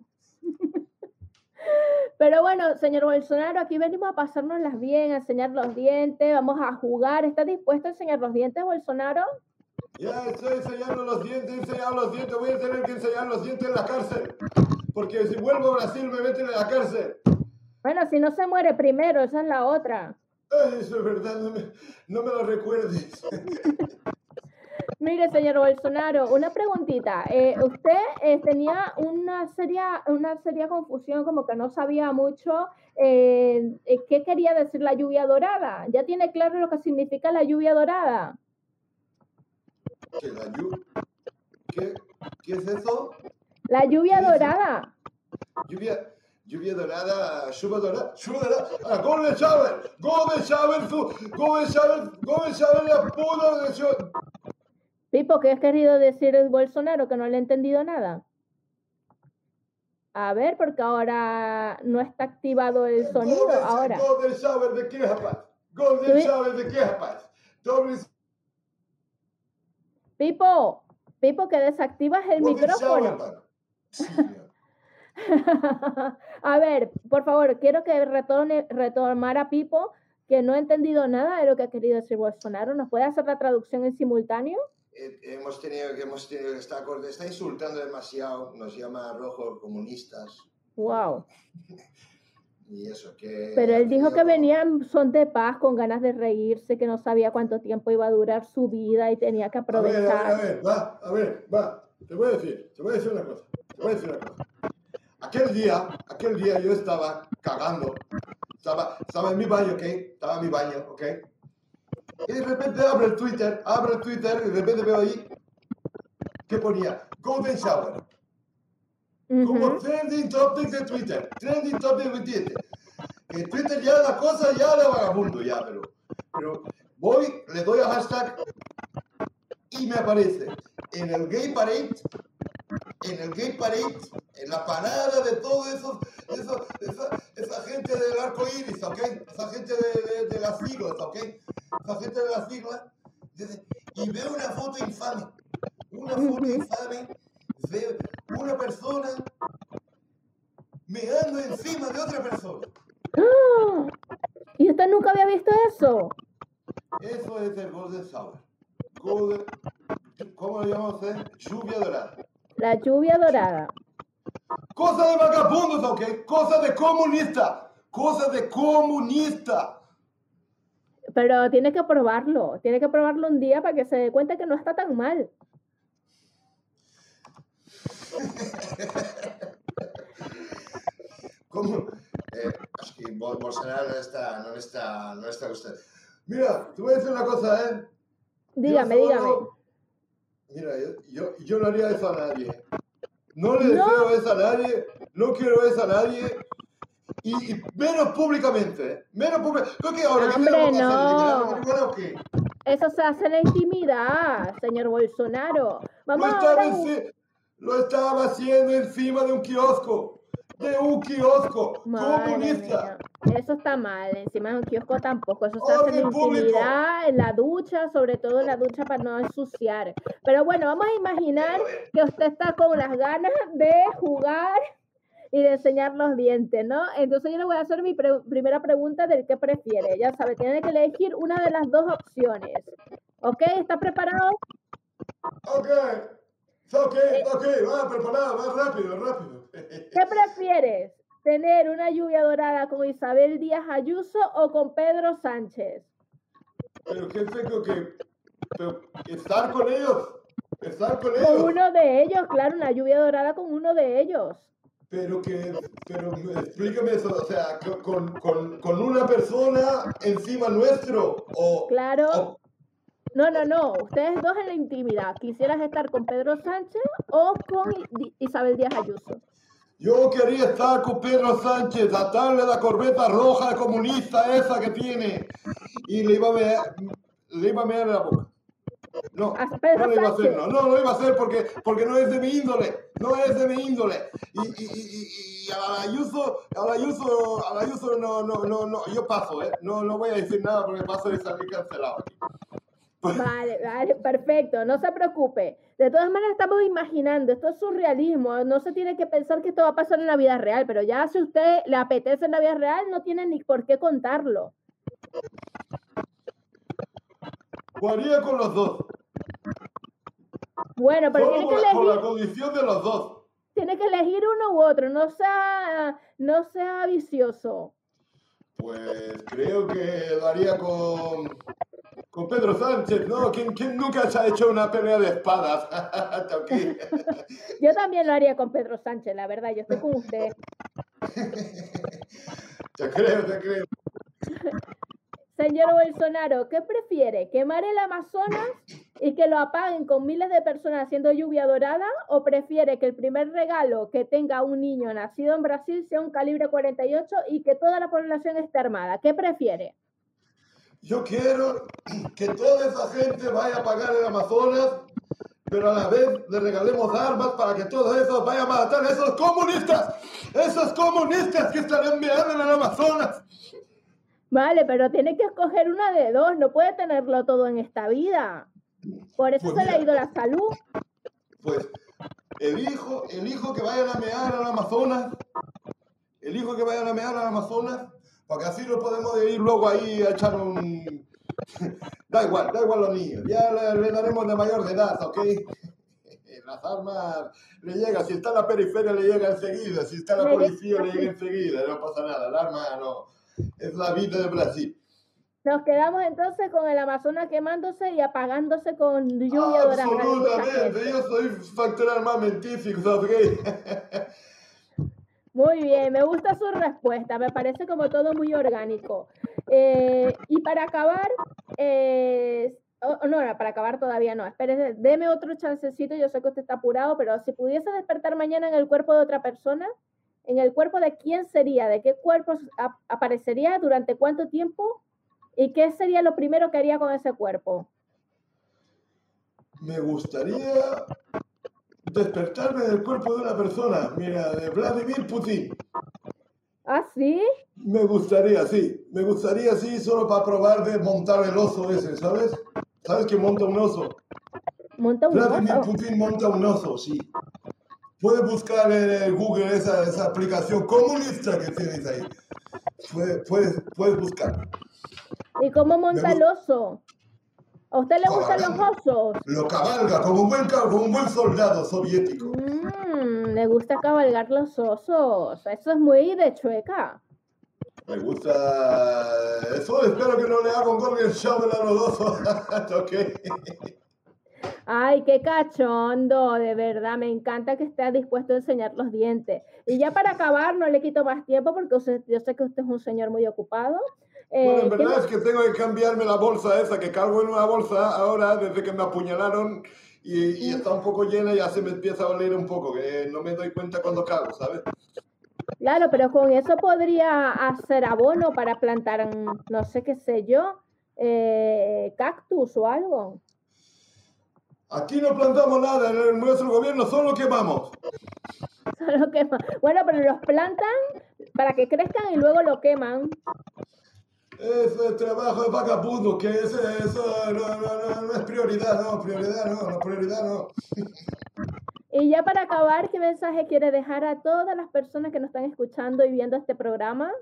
pero bueno, señor Bolsonaro, aquí venimos a pasárnoslas bien, a enseñar los dientes, vamos a jugar. ¿Está dispuesto a enseñar los dientes, Bolsonaro? Ya estoy enseñando los dientes, he enseñado los dientes, voy a tener que enseñar los dientes en la cárcel. Porque si vuelvo a Brasil me meten en la cárcel. Bueno, si no se muere primero, esa es la otra. Ay, eso es verdad, no me, no me lo recuerdes. Mire, señor Bolsonaro, una preguntita. Eh, usted eh, tenía una seria, una seria confusión, como que no sabía mucho eh, eh, qué quería decir la lluvia dorada. ¿Ya tiene claro lo que significa la lluvia dorada? ¿Qué, la llu- ¿Qué, ¿Qué es eso? La lluvia ¿Qué dice? dorada. Lluvia, lluvia dorada, lluvia dorada, lluvia dorada. Ah, Golden Shower, Golden Shower, su- Golden Shower, Golden Shower, la puta de show. Pipo, ¿qué has querido decir el Bolsonaro? Que no le he entendido nada. A ver, porque ahora no está activado el sonido. Golden, Ahora. Golden Shower de qué, rapaz? Golden Sí. Shower de qué, rapaz? Doble Pipo, Pipo, que desactivas el Golden micrófono. Shower, man. Sí, señor. A ver, por favor, quiero que retorne, retomar a Pipo, que no he entendido nada de lo que ha querido decir Bolsonaro. ¿Nos puede hacer la traducción en simultáneo? Eh, hemos tenido que hemos tenido que estar con- está insultando demasiado, nos llama rojos comunistas Wow. y eso que Pero él dijo ha que tenido- venían son de paz, con ganas de reírse, que no sabía cuánto tiempo iba a durar su vida y tenía que A ver, a ver, a aprovechar. ver, va, a ver, va. Te voy a decir, te voy a decir una cosa, te voy a decir una cosa. Aquel día, aquel día yo estaba cagando, estaba, estaba en mi baño, ¿ok? Estaba en mi baño, ¿ok? Y de repente abro el Twitter, abro el Twitter y de repente veo ahí que ponía Golden Shower. Como Ujú. trending topic de Twitter, trending topic de Twitter. En Twitter ya la cosa ya de vagabundo, ya, pero, pero voy, le doy a hashtag y me aparece en el Gay Parade, en el Gay Parade, en la parada de todo eso, eso esa, esa gente del arco iris, ¿ok? Esa gente de, de, de las siglas, ¿ok? Esa gente de las siglas, dice, y veo una foto infame, una foto Ujú. infame de una persona meando encima de otra persona. ¡Ah! eso? Eso es el Golden Shower. Golden, ¿cómo lo llamamos? Eh? Lluvia dorada. La lluvia dorada. Cosa de vagabundos, ¿ok? Cosa de comunista. Cosa de comunista. Pero tiene que probarlo. Tiene que probarlo un día para que se dé cuenta que no está tan mal. ¿Cómo? Eh, es que Bolsonaro no está, no está, no está usted. Mira, te voy a decir una cosa, ¿eh? Dígame, Yo dígame. solo- Mira, yo, yo, yo no haría eso a nadie. No le No. deseo eso a nadie, no quiero eso a nadie, y, y menos públicamente, ¿eh? Menos públicamente. ¿Por qué ahora? ¿Qué Hombre, tenemos que hacer? no. ¿Eliminar la marihuana o qué? Eso se hace en la intimidad, señor Bolsonaro. Lo Vamos estaba, ahora. enci- lo estaba haciendo encima de un kiosco. De un kiosco Madre comunista. mía, eso está mal. Encima de un kiosco tampoco. Eso se hace en la Orden público. intimidad, en la ducha, sobre todo en la ducha para no ensuciar. Pero bueno, vamos a imaginar que usted está con las ganas de jugar y de enseñar los dientes, ¿no? Entonces yo le voy a hacer mi pre- primera pregunta del qué prefiere. Ya sabe, tiene que elegir una de las dos opciones. ¿Ok? ¿Está preparado? Ok. Ok, ok, va, preparado, va rápido, rápido. ¿Qué prefieres? ¿Tener una lluvia dorada con Isabel Díaz Ayuso o con Pedro Sánchez? Pero qué tengo que. Pero, estar con ellos. Estar con Con ellos. uno de ellos, claro, una lluvia dorada con uno de ellos. Pero que. Pero explícame eso, o sea, con, con, con una persona encima nuestro. O. Claro. o- No, no, no. Ustedes dos en la intimidad. ¿Quisieras estar con Pedro Sánchez o con I- Isabel Díaz Ayuso? yo quería estar con Pedro Sánchez, atarle la corbeta roja comunista esa que tiene. Y le iba a mear, le iba a mear en la boca. No, ¿A Pedro no lo iba a hacer, Sánchez? no, no lo iba a hacer porque, porque no es de mi índole, no es de mi índole. Y, y, y, y- y a la Ayuso, a la Ayuso, a la Ayuso no, no, no, no, yo paso, ¿eh? No, no voy a decir nada porque paso de salir cancelado aquí. Vale, vale, perfecto, no se preocupe. De todas maneras estamos imaginando, esto es surrealismo, no se tiene que pensar que esto va a pasar en la vida real, pero ya si a usted le apetece en la vida real, no tiene ni por qué contarlo. Jugaría con los dos, Bueno, pero solo tiene que con la, con la elegir, condición de los dos. tiene que elegir uno u otro, no sea, no sea vicioso. Pues creo que lo haría con, con Pedro Sánchez, ¿no? ¿Quién, quién nunca se ha hecho una pelea de espadas? Ok. Yo también lo haría con Pedro Sánchez, la verdad, yo estoy con usted. Te creo, te creo. Señor Bolsonaro, ¿qué prefiere? ¿Quemar el Amazonas y que lo apaguen con miles de personas haciendo lluvia dorada? ¿O prefiere que el primer regalo que tenga un niño nacido en Brasil sea un calibre cuarenta y ocho y que toda la población esté armada? ¿Qué prefiere? Yo quiero que toda esa gente vaya a pagar el Amazonas, pero a la vez le regalemos armas para que todos esos vayan a matar a esos comunistas, esos comunistas que están enviando en el Amazonas. Vale, pero tiene que escoger una de dos, no puede tenerlo todo en esta vida. Por eso Pues se le ha mira. ido la salud. Pues elijo, elijo que vayan a mear al Amazonas, elijo que vayan a mear al Amazonas, porque así no podemos ir luego ahí a echar un... Da igual, da igual los niños, ya le, le daremos de mayor de edad, ¿ok? Las armas le llegan, si está en la periferia le llega enseguida, si está en la Le policía llega. le llega enseguida, no pasa nada, el arma no, es la vida de Brasil. Nos quedamos entonces con el Amazonas quemándose y apagándose con lluvia dorada. de mucha Absolutamente, gente. yo soy factor armamentístico, ¿ok? Muy bien, me gusta su respuesta, me parece como todo muy orgánico. Eh, y para acabar, eh, oh, no, no, para acabar todavía no, espérese, deme otro chancecito, yo sé que usted está apurado, pero si pudiese despertar mañana en el cuerpo de otra persona, ¿en el cuerpo de quién sería? ¿De qué cuerpo ap- aparecería? ¿Durante cuánto tiempo? ¿Y qué sería lo primero que haría con ese cuerpo? Me gustaría despertarme del cuerpo de una persona, mira, de Vladimir Putin. ¿Ah, sí? Me gustaría, sí, me gustaría, sí, solo para probar de montar el oso ese, ¿sabes? ¿Sabes que monta un oso? Monta un Vladimir oso. Putin monta un oso, sí. Puedes buscar en el Google esa, esa aplicación comunista que tienes ahí. Puedes, puedes, puedes buscar. ¿Y cómo monta Me el oso? ¿A usted le gustan los Cabalgando. osos? Lo cabalga como un buen, ca- como un buen soldado soviético. Mmm, le gusta cabalgar los osos. Eso es muy de Chueca. Me gusta eso, espero que no le haga un Golden Shower a los osos. Ok. Ay, qué cachondo, de verdad. Me encanta que esté dispuesto a enseñar los dientes. Y ya para acabar, no le quito más tiempo porque usted- yo sé que usted es un señor muy ocupado. Bueno, en Eh, ¿qué verdad nos- es que tengo que cambiarme la bolsa esa, que cargo en una bolsa ahora desde que me apuñalaron y, y está un poco llena y ya se me empieza a oler un poco, que no me doy cuenta cuando cago, ¿sabes? Claro, pero con eso podría hacer abono para plantar, mm, no sé qué sé yo, eh, cactus o algo. Aquí no plantamos nada, en nuestro gobierno solo quemamos. Solo quema- Bueno, pero los plantan para que crezcan y luego lo queman. Ese trabajo de vagabundo, que ese, eso no, no, no, no es prioridad, no, prioridad no, no, prioridad no. Y ya para acabar, ¿qué mensaje quiere dejar a todas las personas que nos están escuchando y viendo este programa?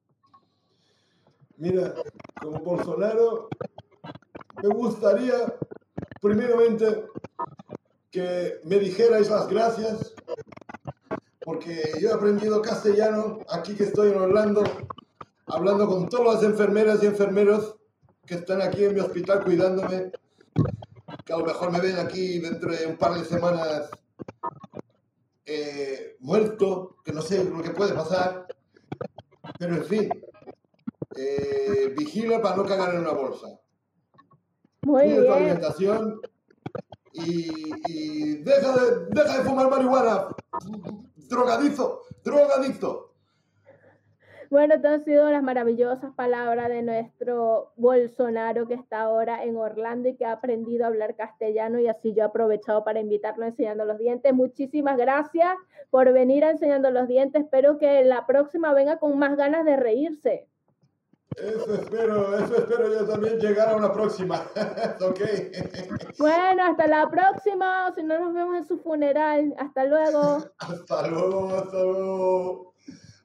Mira, como Bolsonaro, me gustaría, primeramente, que me dijerais las gracias, porque yo he aprendido castellano aquí que estoy en Orlando, hablando con todas las enfermeras y enfermeros que están aquí en mi hospital cuidándome, que a lo mejor me ven aquí dentro de un par de semanas eh, muerto, que no sé lo que puede pasar, pero en fin, eh, vigila para no cagar en una bolsa. Muy Cuida tu bien. alimentación y, y deja, de, deja de fumar marihuana, drogadicto, drogadicto. Bueno, estas han sido las maravillosas palabras de nuestro Bolsonaro que está ahora en Orlando y que ha aprendido a hablar castellano y así yo he aprovechado para invitarlo a Enseñando los Dientes. Muchísimas gracias por venir a Enseñando los Dientes. Espero que la próxima venga con más ganas de reírse. Eso espero, eso espero yo también llegar a una próxima. Ok. Bueno, hasta la próxima. Si no, nos vemos en su funeral. Hasta luego. Hasta luego, hasta luego.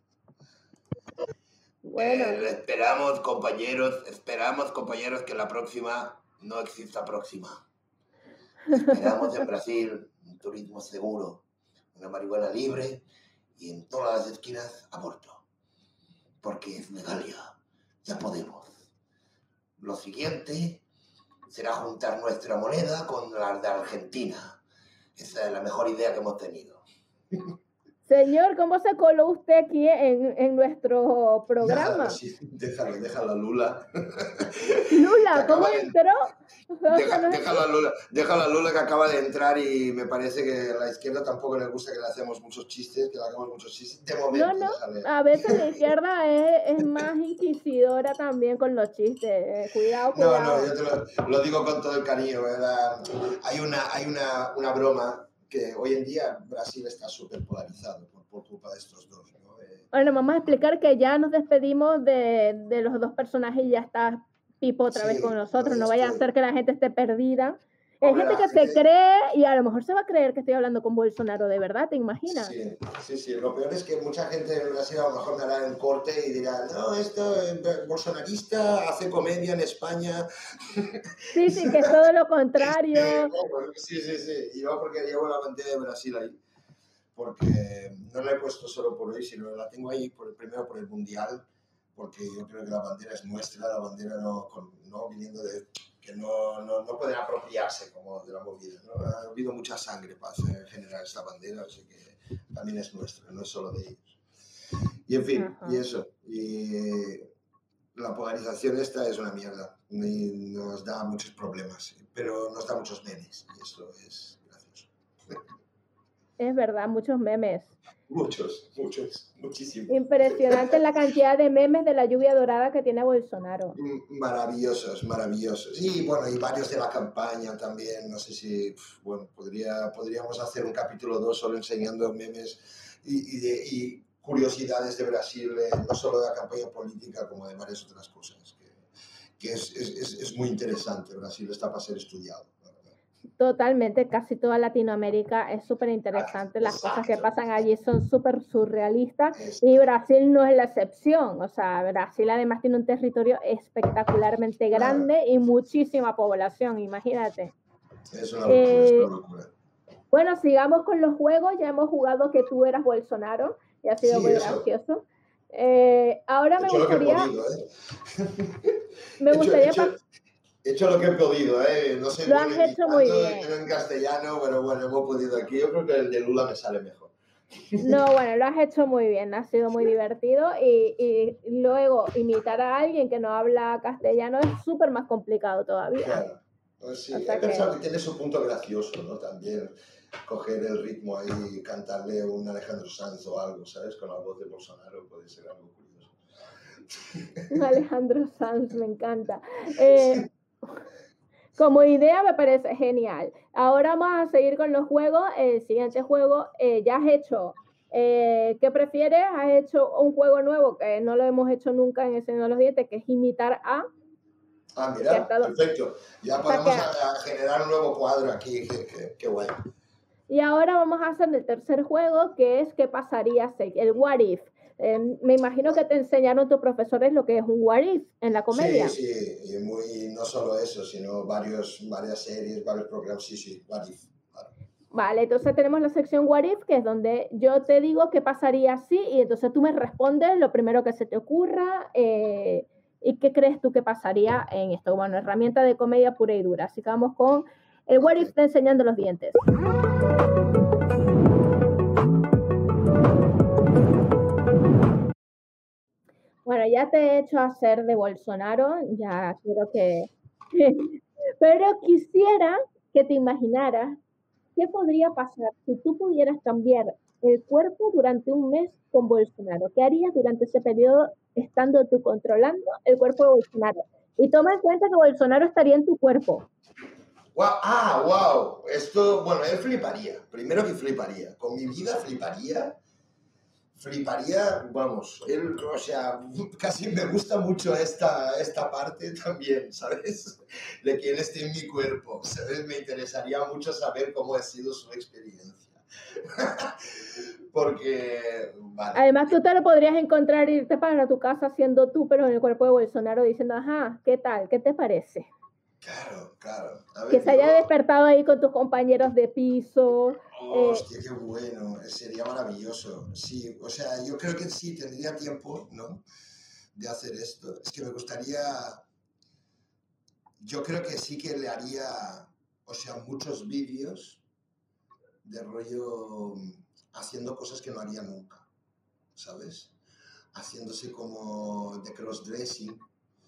Bueno, Eh, esperamos, compañeros, esperamos, compañeros, que la próxima no exista próxima. Esperamos en Brasil un turismo seguro, una marihuana libre y en todas las esquinas aborto. Porque es legal ya, ya podemos. Lo siguiente será juntar nuestra moneda con la de Argentina. Esa es la mejor idea que hemos tenido. señor, ¿cómo se coló usted aquí en, en nuestro programa? Nada, sí, déjalo, déjalo, Lula. Lula, Que ¿cómo acaba de- entró? O sea, Deja, no es- deja la Lula, deja la Lula que acaba de entrar y me parece que a la izquierda tampoco le gusta que le hacemos muchos chistes, que le hagamos muchos chistes. De momento, No, no, déjale. a veces la izquierda es, es más inquisidora también con los chistes. Eh, cuidado, No, cuidado. no, yo te lo, lo digo con todo el cariño, ¿verdad? Hay una, hay una, una broma que hoy en día Brasil está súper polarizado por, por culpa de estos dos, ¿no? Eh, Bueno, vamos a explicar que ya nos despedimos de, de los dos personajes y ya está Pipo otra Sí, vez con nosotros. no, No ya vaya a estoy. ser que la gente esté perdida. Hay Hombre, gente la que se gente- cree y a lo mejor se va a creer que estoy hablando con Bolsonaro de verdad, ¿te imaginas? Sí, sí, sí. Lo peor es que mucha gente en Brasil a lo mejor me hará un corte y dirá, no, esto eh, bolsonarista hace comedia en España. Sí, sí, que es todo lo contrario. Eh, no, bueno, sí, sí, sí. Y yo porque llevo la bandera de Brasil ahí. Porque no la he puesto solo por hoy, sino la tengo ahí por el, primero por el Mundial, porque yo creo que la bandera es nuestra, la bandera no, con, no viniendo de... que no, no, no pueden apropiarse como de la movida, ¿no? Ha habido mucha sangre para hacer- generar esta bandera, así que también es nuestra, no es solo de ellos. Y en fin, Ajá. y eso. Y la polarización esta es una mierda y nos da muchos problemas, pero nos da muchos memes y eso es gracioso. Es verdad, muchos memes. Muchos, muchos, muchísimos. Impresionante la cantidad de memes de la lluvia dorada que tiene Bolsonaro. Maravillosos, maravillosos. Y bueno, y varios de la campaña también. No sé si, bueno, podría, podríamos hacer un capítulo dos solo enseñando memes y, y, de, y curiosidades de Brasil, eh, no solo de la campaña política, como de varias otras cosas. Que, que es, es, es muy interesante. Brasil está para ser estudiado. Totalmente, casi toda Latinoamérica es súper interesante, las cosas que Exacto. pasan allí son súper surrealistas y Exacto. Brasil no es la excepción, o sea, Brasil además tiene un territorio espectacularmente Claro, grande y muchísima población, imagínate. es una locura, es una Eh, locura. bueno, sigamos con los juegos, ya hemos jugado que tú eras Bolsonaro y ha sido Sí, muy eso. gracioso. Eh, ahora He me hecho lo que he gustaría, podido, ¿eh? me He hecho, he gustaría, hecho, pas- he hecho lo que he podido, ¿eh? No soy lo bueno has hecho muy imitando bien. en castellano, pero bueno, hemos podido aquí. Yo creo que el de Lula me sale mejor. No, bueno, lo has hecho muy bien, ha sido muy divertido y, y luego imitar a alguien que no habla castellano es súper más complicado todavía. Claro. Pues O sí, he sea que, pensado que tiene su punto gracioso, ¿no? También coger el ritmo ahí y cantarle un Alejandro Sanz o algo, ¿sabes? Con la voz de Bolsonaro puede ser algo curioso. Alejandro Sanz me encanta. Eh, como idea me parece genial. Ahora vamos a seguir con los juegos. El siguiente juego, eh, ya has hecho, eh, ¿qué prefieres? Has hecho un juego nuevo que no lo hemos hecho nunca en el Señor de los Dientes, que es imitar a, Ah, que ha mira, estado, perfecto. Ya o sea que podemos a- a generar un nuevo cuadro aquí. Qué, qué- qué guay. Y ahora vamos a hacer el tercer juego, que es ¿qué pasaría si? El what if. Eh, me imagino que te enseñaron tus profesores lo que es un what if en la Sí, comedia. sí, y, muy, y no solo eso, sino varios, varias series, varios programas. Sí, sí, what if, claro. Vale, entonces tenemos la sección what if, que es donde yo te digo qué pasaría si, y entonces tú me respondes lo primero que se te ocurra, eh, y qué crees tú que pasaría en esto. Bueno, herramienta de comedia pura y dura. Así que vamos con el what Ok. if te enseñando los dientes. Bueno, ya te he hecho hacer de Bolsonaro, ya quiero que... Pero quisiera que te imaginaras qué podría pasar si tú pudieras cambiar el cuerpo durante un mes con Bolsonaro. ¿Qué harías durante ese periodo estando tú controlando el cuerpo de Bolsonaro? Y toma en cuenta que Bolsonaro estaría en tu cuerpo. Guau, ah, wow. Esto, bueno, él fliparía. Primero que fliparía. Con mi vida fliparía. Fliparía, vamos, él, o sea, casi me gusta mucho esta, esta parte también, ¿sabes? De que él esté en mi cuerpo, ¿sabes? Me interesaría mucho saber cómo ha sido su experiencia. Porque, vale. Además, tú te lo podrías encontrar, irte para tu casa siendo tú, pero en el cuerpo de Bolsonaro, diciendo, ajá, ¿qué tal? ¿Qué te parece? Claro, claro. A Que ver, se haya yo... despertado ahí con tus compañeros de piso. Oh, Eh, hostia, qué bueno. Sería maravilloso. Sí, o sea, yo creo que sí, tendría tiempo, ¿no? De hacer esto. Es que me gustaría... Yo creo que sí que le haría, o sea, muchos vídeos de rollo haciendo cosas que no haría nunca, ¿sabes? Haciéndose como de crossdressing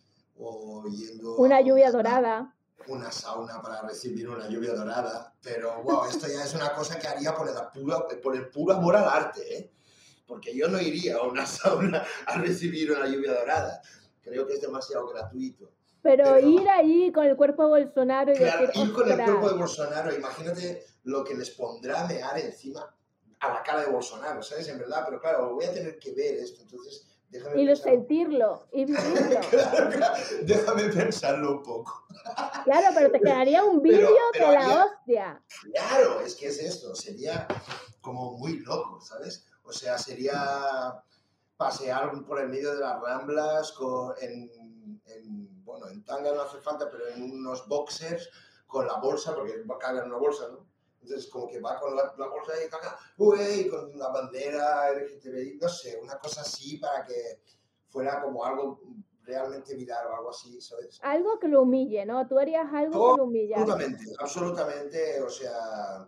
o yendo una a una, lluvia dorada. una sauna para recibir una lluvia dorada. Pero, wow, esto ya es una cosa que haría por el puro, por el puro amor al arte, ¿eh? Porque yo no iría a una sauna a recibir una lluvia dorada. Creo que es demasiado gratuito. Pero, Pero ir allí con el cuerpo de Bolsonaro y claro, decir, ir con el cuerpo ostras. de Bolsonaro, imagínate lo que les pondrá mear encima a la cara de Bolsonaro, ¿sabes? En verdad, pero claro, voy a tener que ver esto, entonces déjame Y lo pensarlo un poco. sentirlo y vivirlo. Claro, claro, déjame pensarlo un poco. Claro, pero te quedaría un vídeo Pero, pero de la haría, hostia. claro, es que es esto, sería como muy loco, ¿sabes? O sea, sería pasear por el medio de las Ramblas con, en, en, bueno, en tanga no hace falta, pero en unos boxers con la bolsa, porque va a cagar en una bolsa, ¿no? Entonces, como que va con la, la bolsa y caga, uy, con la bandera L G T B I, no sé, una cosa así para que fuera como algo realmente viral o algo así, ¿sabes? Algo que lo humille, ¿no? Tú harías algo que Oh, lo humillase. absolutamente, absolutamente, o sea,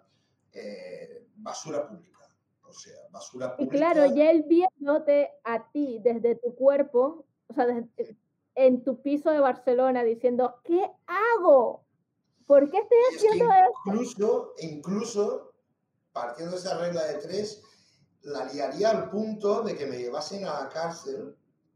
eh, basura pública. O sea, basura Y claro, pública. ya él viéndote a ti desde tu cuerpo, o sea, desde, en tu piso de Barcelona, diciendo, ¿qué hago? ¿Por qué estoy Y es que haciendo esto? incluso, incluso, partiendo de esa regla de tres, la liaría al punto de que me llevasen a la cárcel,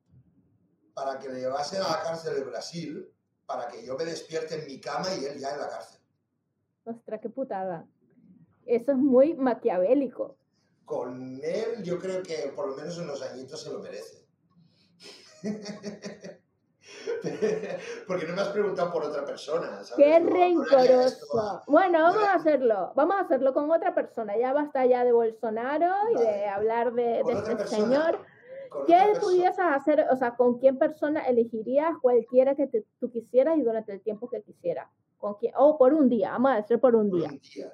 para que le llevasen a la cárcel de Brasil, para que yo me despierte en mi cama y él ya en la cárcel. Ostras, qué putada. Eso es muy maquiavélico. Con él yo creo que por lo menos unos añitos se lo merece. porque no me has preguntado por otra persona, ¿sabes? ¡Qué No, no rencoroso! a, Bueno, vamos no a hacerlo. Vamos a hacerlo con otra persona. Ya basta ya de Bolsonaro y vale. de hablar de, de este persona, señor. ¿Qué pudieses hacer? O sea, ¿con quién persona elegirías cualquiera que te, tú quisieras y durante el tiempo que quisieras? ¿Con quién? O por un día, vamos a decir por un por día. un día.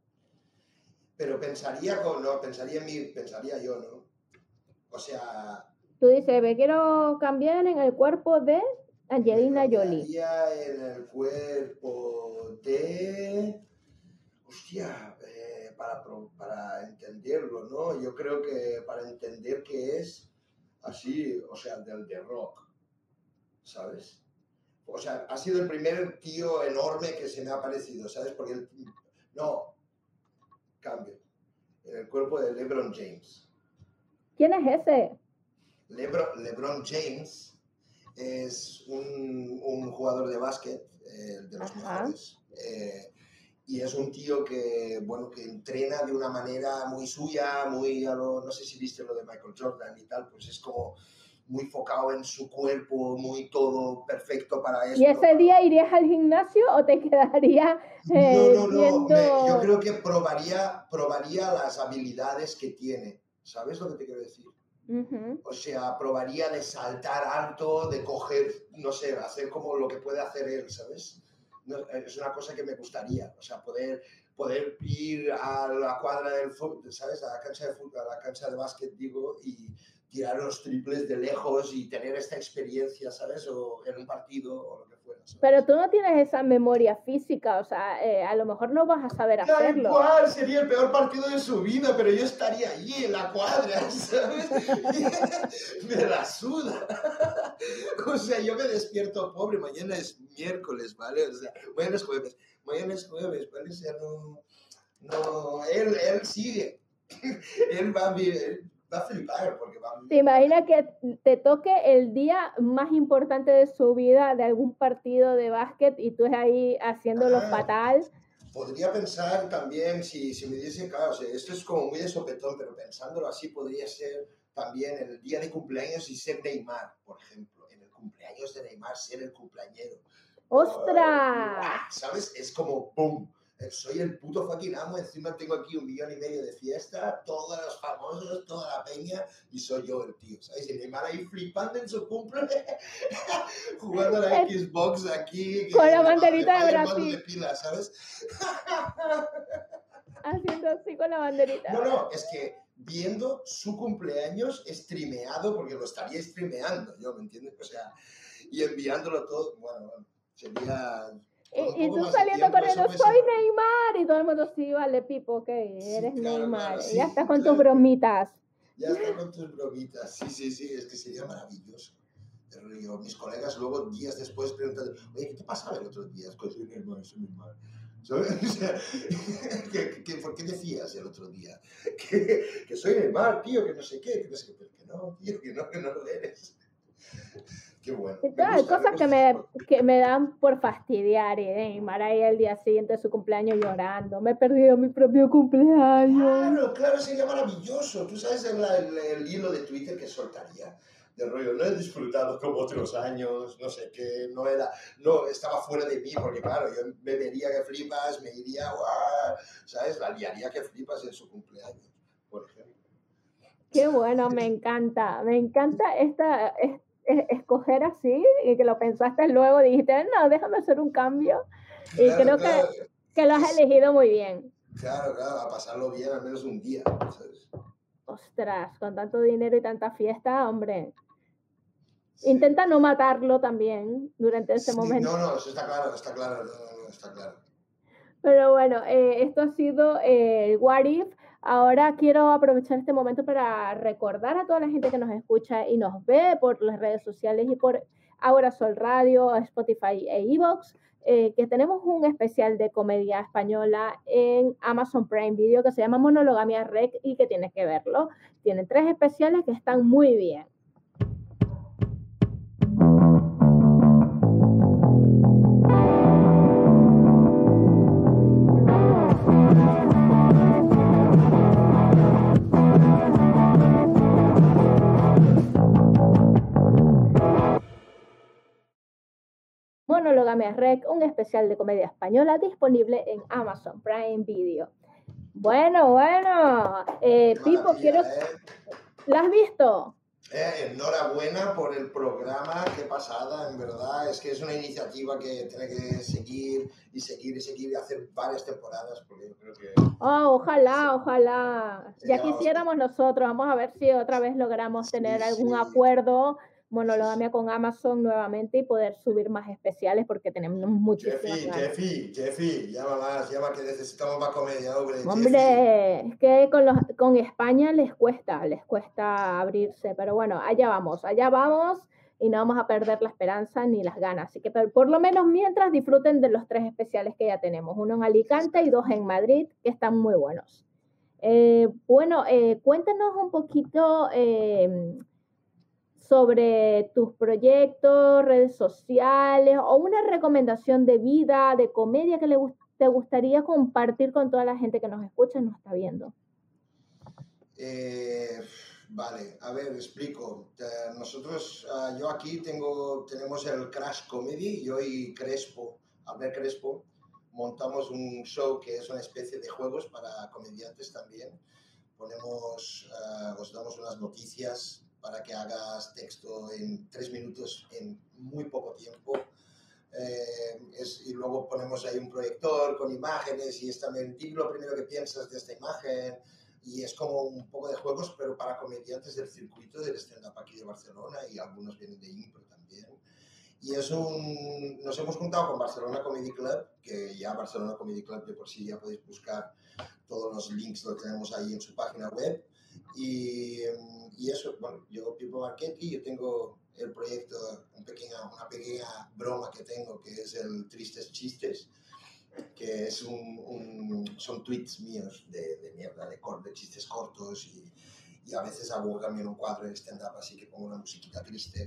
Pero pensaría, con, no, pensaría en mí, pensaría yo, ¿no? O sea... Tú dices, me quiero cambiar en el cuerpo de Angelina Jolie. En el cuerpo de... Hostia, eh, para, para entenderlo, ¿no? Yo creo que para entender qué es así, o sea, del de rock, ¿sabes? O sea, ha sido el primer tío enorme que se me ha parecido, ¿sabes? Porque el... No, cambio. En el cuerpo de LeBron James. ¿Quién es ese? Lebron, LeBron James es un, un jugador de básquet, eh, de los Ajá. mejores, eh, y es un tío que, bueno, que entrena de una manera muy suya, muy, a lo, no sé si viste lo de Michael Jordan y tal, pues es como muy focado en su cuerpo, muy todo perfecto para eso. ¿Y ese día irías al gimnasio o te quedarías eh, No, no, no, viendo... Me, yo creo que probaría, probaría las habilidades que tiene, ¿sabes lo que te quiero decir? Uh-huh. O sea, probaría de saltar alto, de coger, no sé, hacer como lo que puede hacer él, ¿sabes? No, es una cosa que me gustaría, o sea, poder, poder ir a la cuadra del fútbol, ¿sabes? A la cancha de fútbol, a la cancha de básquet, digo, y tirar los triples de lejos y tener esta experiencia, ¿sabes? O en un partido o lo que fuera, ¿sabes? Pero tú no tienes esa memoria física, o sea, eh, a lo mejor no vas a saber da hacerlo. Igual, sería el peor partido de su vida, pero yo estaría allí en la cuadra, ¿sabes? Me la suda. O sea, yo me despierto pobre, mañana es miércoles, ¿vale? O sea, mañana es jueves, mañana es jueves, ¿vale? O sea, no, no, él, él sigue, él va a vivir. Va a flipar porque va a... ¿Te imaginas que te toque el día más importante de su vida de algún partido de básquet y tú es ahí haciéndolo ah, fatal? Podría pensar también, si, si me diese, claro, o sea, esto es como muy de sopetón, pero pensándolo así podría ser también el día de cumpleaños y ser Neymar, por ejemplo. En el cumpleaños de Neymar ser el cumpleañero. ¡Ostras! Uh, ¿sabes? Es como ¡pum! Soy el puto fucking amo, encima tengo aquí un millón y medio de fiesta, todos los famosos, toda la peña, y soy yo el tío, ¿sabes? Y Neymar ahí flipando en su cumple, jugando a la Xbox aquí. Con la banderita de Brasil. De pila, ¿sabes? Haciendo así con la banderita. No, no, es que viendo su cumpleaños streameado, porque lo estaría streameando, yo, ¿me entiendes? O sea, y enviándolo todo, bueno, bueno, sería... Y, y tú saliendo corriendo, soy Neymar, y todo el mundo, sí, vale, Pipo, ok, eres sí, claro, Neymar, claro, sí, ya estás con claro, tus bromitas. Ya estás con tus bromitas, sí, sí, sí, es que sería maravilloso. Pero yo, mis colegas luego, días después, preguntan, oye, ¿qué te pasaba el otro día? Pues soy Neymar, soy Neymar. ¿Sabes? O sea, ¿qué, qué, ¿por qué decías el otro día? Que, que soy Neymar, tío, que no sé qué, que no sé qué, pero que no, tío, que no, que no lo eres. Qué bueno. Hay cosas que me, que me dan por fastidiar. Y Neymar ahí el día siguiente de su cumpleaños llorando. Me he perdido mi propio cumpleaños. Claro, claro, sería maravilloso. Tú sabes el, el, el hilo de Twitter que soltaría. De rollo, no he disfrutado como otros años, no sé qué, no era, no, estaba fuera de mí, porque claro, yo me vería que flipas, me iría, ¡guau! ¿Sabes? La liaría que flipas en su cumpleaños, por ejemplo. Qué bueno, me encanta, me encanta esta... esta escoger así y que lo pensaste luego, dijiste, no, déjame hacer un cambio y claro, creo claro. que, que lo has es, elegido muy bien. Claro, claro, a pasarlo bien al menos un día, ¿sabes? Ostras, con tanto dinero y tanta fiesta, hombre. Sí. Intenta no matarlo también durante ese sí, momento. No, no, eso está claro, está claro, no, no, está claro. Pero bueno, eh, esto ha sido eh, el What If. Ahora quiero aprovechar este momento para recordar a toda la gente que nos escucha y nos ve por las redes sociales y por Ahora Sol Radio, Spotify e iVoox, eh, que tenemos un especial de comedia española en Amazon Prime Video que se llama Monologamia Rec y que tienes que verlo. Tiene tres especiales que están muy bien. Monologamia Rec, un especial de comedia española disponible en Amazon Prime Video. Bueno, bueno, eh, Pipo, quiero... ¿eh? ¿La has visto? Eh, enhorabuena por el programa, qué pasada, en verdad. Es que es una iniciativa que tiene que seguir y seguir y seguir y hacer varias temporadas, porque yo creo que... Oh, ojalá, ojalá. Ya quisiéramos nosotros. Vamos a ver si otra vez logramos sí, tener algún sí. acuerdo, monologamia con Amazon nuevamente y poder subir más especiales porque tenemos muchísimas Jeffy, ganas. Jeffy, Jeffy, llama más, llama que necesitamos más comedia, hombre. Hombre, Jeffy. es que con, los, con España les cuesta, les cuesta abrirse, pero bueno, allá vamos, allá vamos y no vamos a perder la esperanza ni las ganas. Así que por lo menos mientras disfruten de los tres especiales que ya tenemos, uno en Alicante y dos en Madrid, que están muy buenos. Eh, bueno, eh, cuéntanos un poquito eh, sobre tus proyectos, redes sociales o una recomendación de vida, de comedia que le te gustaría compartir con toda la gente que nos escucha y nos está viendo. Eh, vale, a ver, explico. Nosotros, uh, yo aquí tengo, tenemos el Crash Comedy, yo y Crespo, Albert Crespo, montamos un show que es una especie de juegos para comediantes también. Ponemos, uh, os damos unas noticias para que hagas texto en tres minutos en muy poco tiempo. Eh, es, y luego ponemos ahí un proyector con imágenes y es también, di lo primero que piensas de esta imagen. Y es como un poco de juegos, pero para comediantes del circuito del stand-up aquí de Barcelona y algunos vienen de impro también. Y es un... Nos hemos juntado con Barcelona Comedy Club, que ya Barcelona Comedy Club de por sí ya podéis buscar todos los links, lo tenemos ahí en su página web. Y, y eso, bueno, yo Pipo Marchetti, yo tengo el proyecto, un pequeña, una pequeña broma que tengo, que es el Tristes Chistes, que es un, un, son tweets míos de, de mierda, de, cor, de chistes cortos y, y a veces hago también un cuadro de stand-up, así que pongo una musiquita triste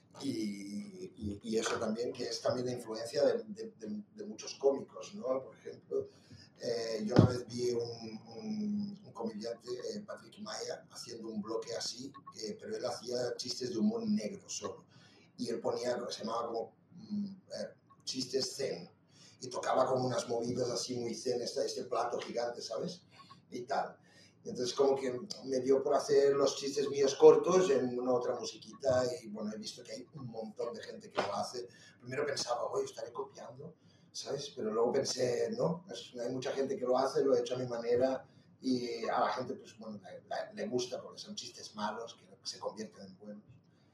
y, y, y eso también, que es también la influencia de, de, de, de muchos cómicos, ¿no? Por ejemplo, eh, yo una vez vi un, un, un comediante, eh, Patrick Maya, haciendo un bloque así, eh, pero él hacía chistes de humor negro solo y él ponía, se llamaba como mm, eh, chistes zen. Y tocaba como unas movidas así muy zen, este, este plato gigante, ¿sabes? Y tal. Y entonces como que me dio por hacer los chistes míos cortos en una otra musiquita y bueno, he visto que hay un montón de gente que lo hace. Primero pensaba, oye, estaré copiando, ¿sabes? Pero luego pensé, no, es, hay mucha gente que lo hace, lo he hecho a mi manera y a la gente, pues bueno, le, le gusta porque son chistes malos que se convierten en buenos.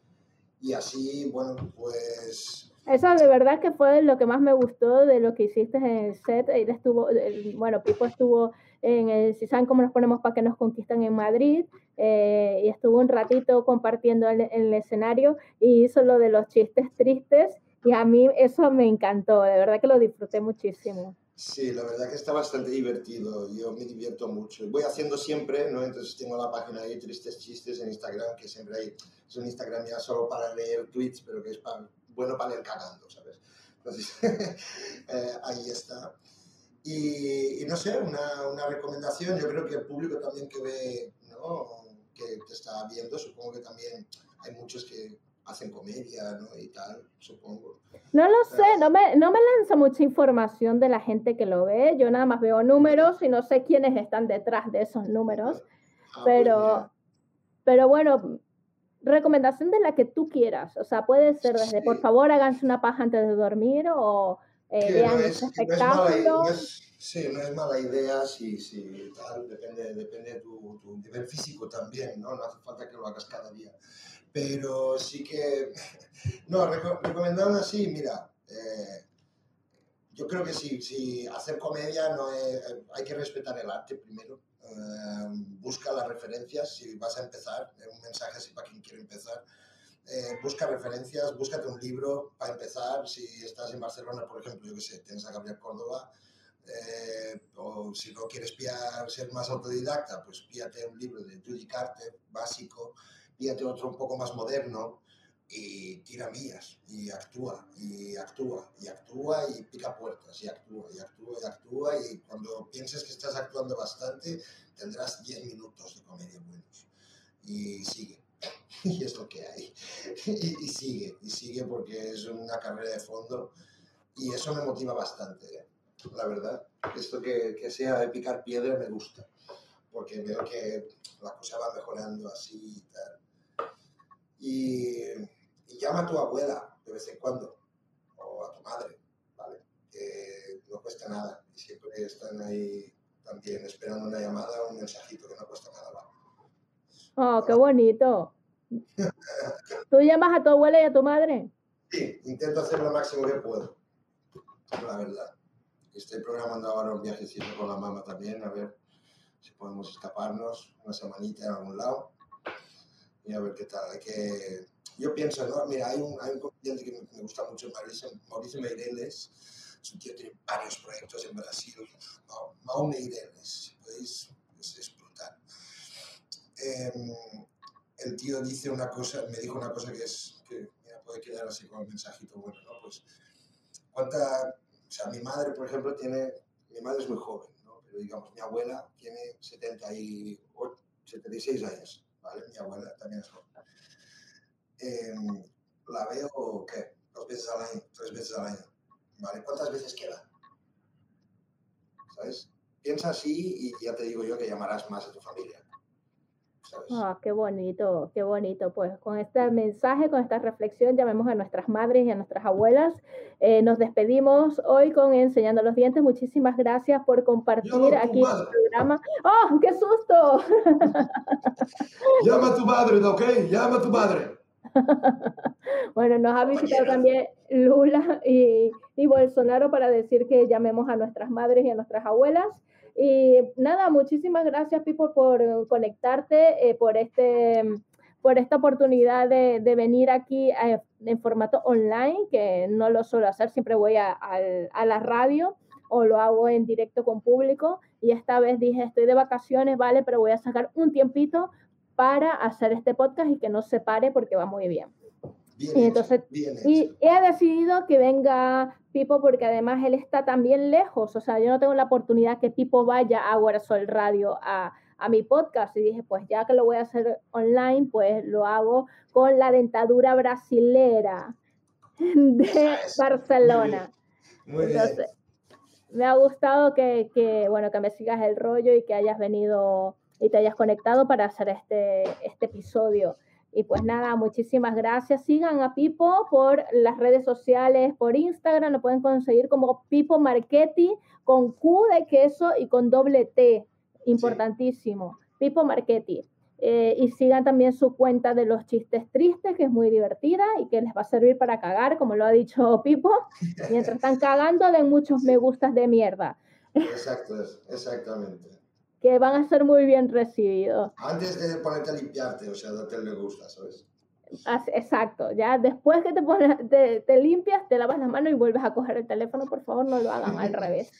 Y así, bueno, pues... Eso de verdad que fue lo que más me gustó de lo que hiciste en el set. Él estuvo, bueno, Pipo estuvo en el, si saben cómo nos ponemos para que nos conquistan en Madrid, eh, y estuvo un ratito compartiendo en el, el escenario y hizo lo de los chistes tristes y a mí eso me encantó, de verdad que lo disfruté muchísimo. Sí, la verdad que está bastante divertido, yo me divierto mucho. Voy haciendo siempre, ¿no? Entonces tengo la página ahí, Tristes Chistes, en Instagram, que siempre hay, es un Instagram ya solo para leer tweets, pero que es para, bueno para leer cagando, ¿sabes? Entonces, eh, ahí está. Y, y no sé, una, una recomendación, yo creo que el público también que ve, ¿no? Que te está viendo, supongo que también hay muchos que hacen comedia, ¿no? Y tal, supongo. No lo sé, no me, no me lanza mucha información de la gente que lo ve, yo nada más veo números y no sé quiénes están detrás de esos números, ah, pero, pues pero bueno, recomendación de la que tú quieras, o sea, puede ser desde, sí. por favor, háganse una paja antes de dormir o eh, vean no este es, espectáculo. No es no es, sí, no es mala idea, sí, sí, tal, depende, depende de tu, tu nivel físico también, ¿no? No hace falta que lo hagas cada día. Pero sí que, no, reco recomendando así, mira, eh, yo creo que sí, sí, hacer comedia no es, hay que respetar el arte primero, eh, busca las referencias, si vas a empezar, un mensaje así para quien quiere empezar. Eh, busca referencias, búscate un libro para empezar, si estás en Barcelona, por ejemplo, yo que sé, tienes a Gabriel Córdoba, eh, o si no quieres pillar, ser más autodidacta, pues píllate un libro de Judy Carter, básico, píllate otro un poco más moderno y tira millas, y actúa, y actúa, y actúa, y pica puertas, y actúa, y actúa, y actúa, y cuando pienses que estás actuando bastante, tendrás diez minutos de comedia buenos, y sigue. Y es lo que hay. Y, y sigue, y sigue porque es una carrera de fondo y eso me motiva bastante, ¿eh? La verdad. Esto que, que sea de picar piedra me gusta, porque veo que la cosa va mejorando así y tal. Y, y llama a tu abuela de vez en cuando, o a tu madre, ¿vale? Que no cuesta nada, y siempre están ahí también esperando una llamada o un mensajito, que no cuesta nada, ¿vale? Oh, qué bonito. ¿Tú llamas a tu abuela y a tu madre? Sí, intento hacer lo máximo que puedo, la verdad. Estoy programando ahora un viajecito con la mamá también, a ver si podemos escaparnos una semanita en algún lado y a ver qué tal. Hay que... Yo pienso, ¿no? Mira, hay un, hay un comediante que me gusta mucho, Mauricio, Mauricio Meireles. Es un tío que tiene varios proyectos en Brasil. Mau, Mau Meireles, si podéis, es, es brutal. Eh, el tío dice una cosa, me dijo una cosa que es, que mira, puede quedar así como un mensajito bueno, ¿no? Pues, ¿cuánta... O sea, mi madre, por ejemplo, tiene... Mi madre es muy joven, ¿no? Pero digamos, mi abuela tiene setenta y ocho, setenta y seis años, ¿vale? Mi abuela también es joven. Eh, la veo, ¿qué? Dos veces al año, tres veces al año, ¿vale? ¿Cuántas veces queda? ¿Sabes? Piensa así y ya te digo yo que llamarás más a tu familia, ¿sabes? Oh, qué bonito, qué bonito. Pues con este mensaje, con esta reflexión, llamemos a nuestras madres y a nuestras abuelas. Eh, nos despedimos hoy con Enseñando los Dientes. Muchísimas gracias por compartir Llama a tu aquí el madre. programa. ¡Oh, qué susto! Llama a tu madre, ¿ok? Llama a tu madre. Bueno, nos ha visitado también Lula y, y Bolsonaro para decir que llamemos a nuestras madres y a nuestras abuelas. Y nada, muchísimas gracias, Pipo, por conectarte, eh, por, este, por esta oportunidad de, de venir aquí a, en formato online, que no lo suelo hacer, siempre voy a, a, a la radio o lo hago en directo con público. Y esta vez dije, estoy de vacaciones, vale, pero voy a sacar un tiempito para hacer este podcast y que no se pare porque va muy bien. Bien Y hecho, entonces, bien hecho. y he decidido que venga Pipo porque además él está también lejos, o sea, yo no tengo la oportunidad que Pipo vaya a Ahora Sol Radio a, a mi podcast y dije, pues ya que lo voy a hacer online, pues lo hago con la dentadura brasilera de Barcelona. Muy bien. Entonces, me ha gustado que, que, bueno, que me sigas el rollo y que hayas venido y te hayas conectado para hacer este, este episodio. Y pues nada, muchísimas gracias. Sigan a Pipo por las redes sociales, por Instagram, lo pueden conseguir como Pipo Marchetti, con Q de queso y con doble T, importantísimo. Sí. Pipo Marchetti. Eh, y sigan también su cuenta de los chistes tristes, que es muy divertida y que les va a servir para cagar, como lo ha dicho Pipo. Mientras están cagando, den muchos me gustas de mierda. Exacto, exactamente. Que van a ser muy bien recibidos. Antes de ponerte a limpiarte, o sea, darte el me gusta, ¿sabes? Exacto, ya después que te, pones, te, te limpias, te lavas las manos y vuelves a coger el teléfono, por favor, no lo hagan al revés.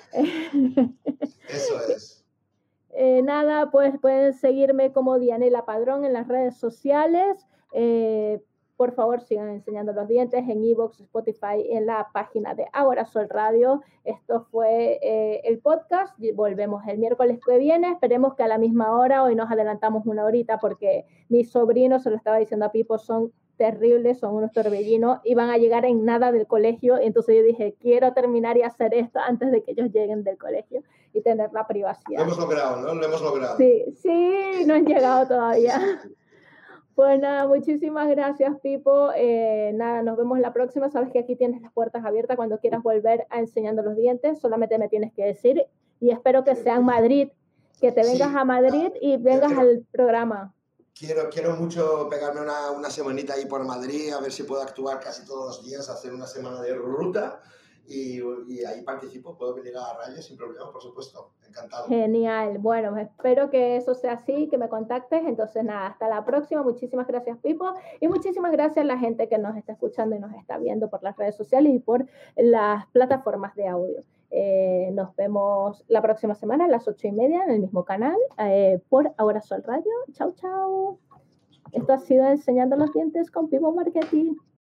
Eso es. Eh, nada, pues pueden seguirme como Dianela Padrón en las redes sociales. Eh, por favor, sigan Enseñando los Dientes en iVoox, Spotify, en la página de Ahora Sol Radio. Esto fue eh, el podcast. Volvemos el miércoles que viene. Esperemos que a la misma hora. Hoy nos adelantamos una horita porque mis sobrinos, se lo estaba diciendo a Pipo, son terribles, son unos torbellinos y van a llegar en nada del colegio. Entonces yo dije, quiero terminar y hacer esto antes de que ellos lleguen del colegio y tener la privacidad. Lo hemos logrado, ¿no? Lo hemos logrado. Sí, sí, no han llegado todavía. Pues nada, muchísimas gracias, Pipo. Eh, nada, nos vemos la próxima. Sabes que aquí tienes las puertas abiertas cuando quieras volver a Enseñando los Dientes. Solamente me tienes que decir y espero que sea en Madrid, que te vengas sí, a Madrid y vengas quiero, al programa. Quiero, quiero mucho pegarme una, una semanita ahí por Madrid, a ver si puedo actuar casi todos los días, hacer una semana de ruta. Y, y ahí participo, puedo venir a Rayos sin problema, por supuesto, encantado. Genial, bueno, espero que eso sea así, que me contactes, entonces nada, hasta la próxima, muchísimas gracias Pipo, y muchísimas gracias a la gente que nos está escuchando y nos está viendo por las redes sociales y por las plataformas de audio. Eh, nos vemos la próxima semana a las ocho y media en el mismo canal, eh, por Ahora Sol Radio. Chau, chau. Esto ha sido Enseñando los Dientes con Pipo Marchetti.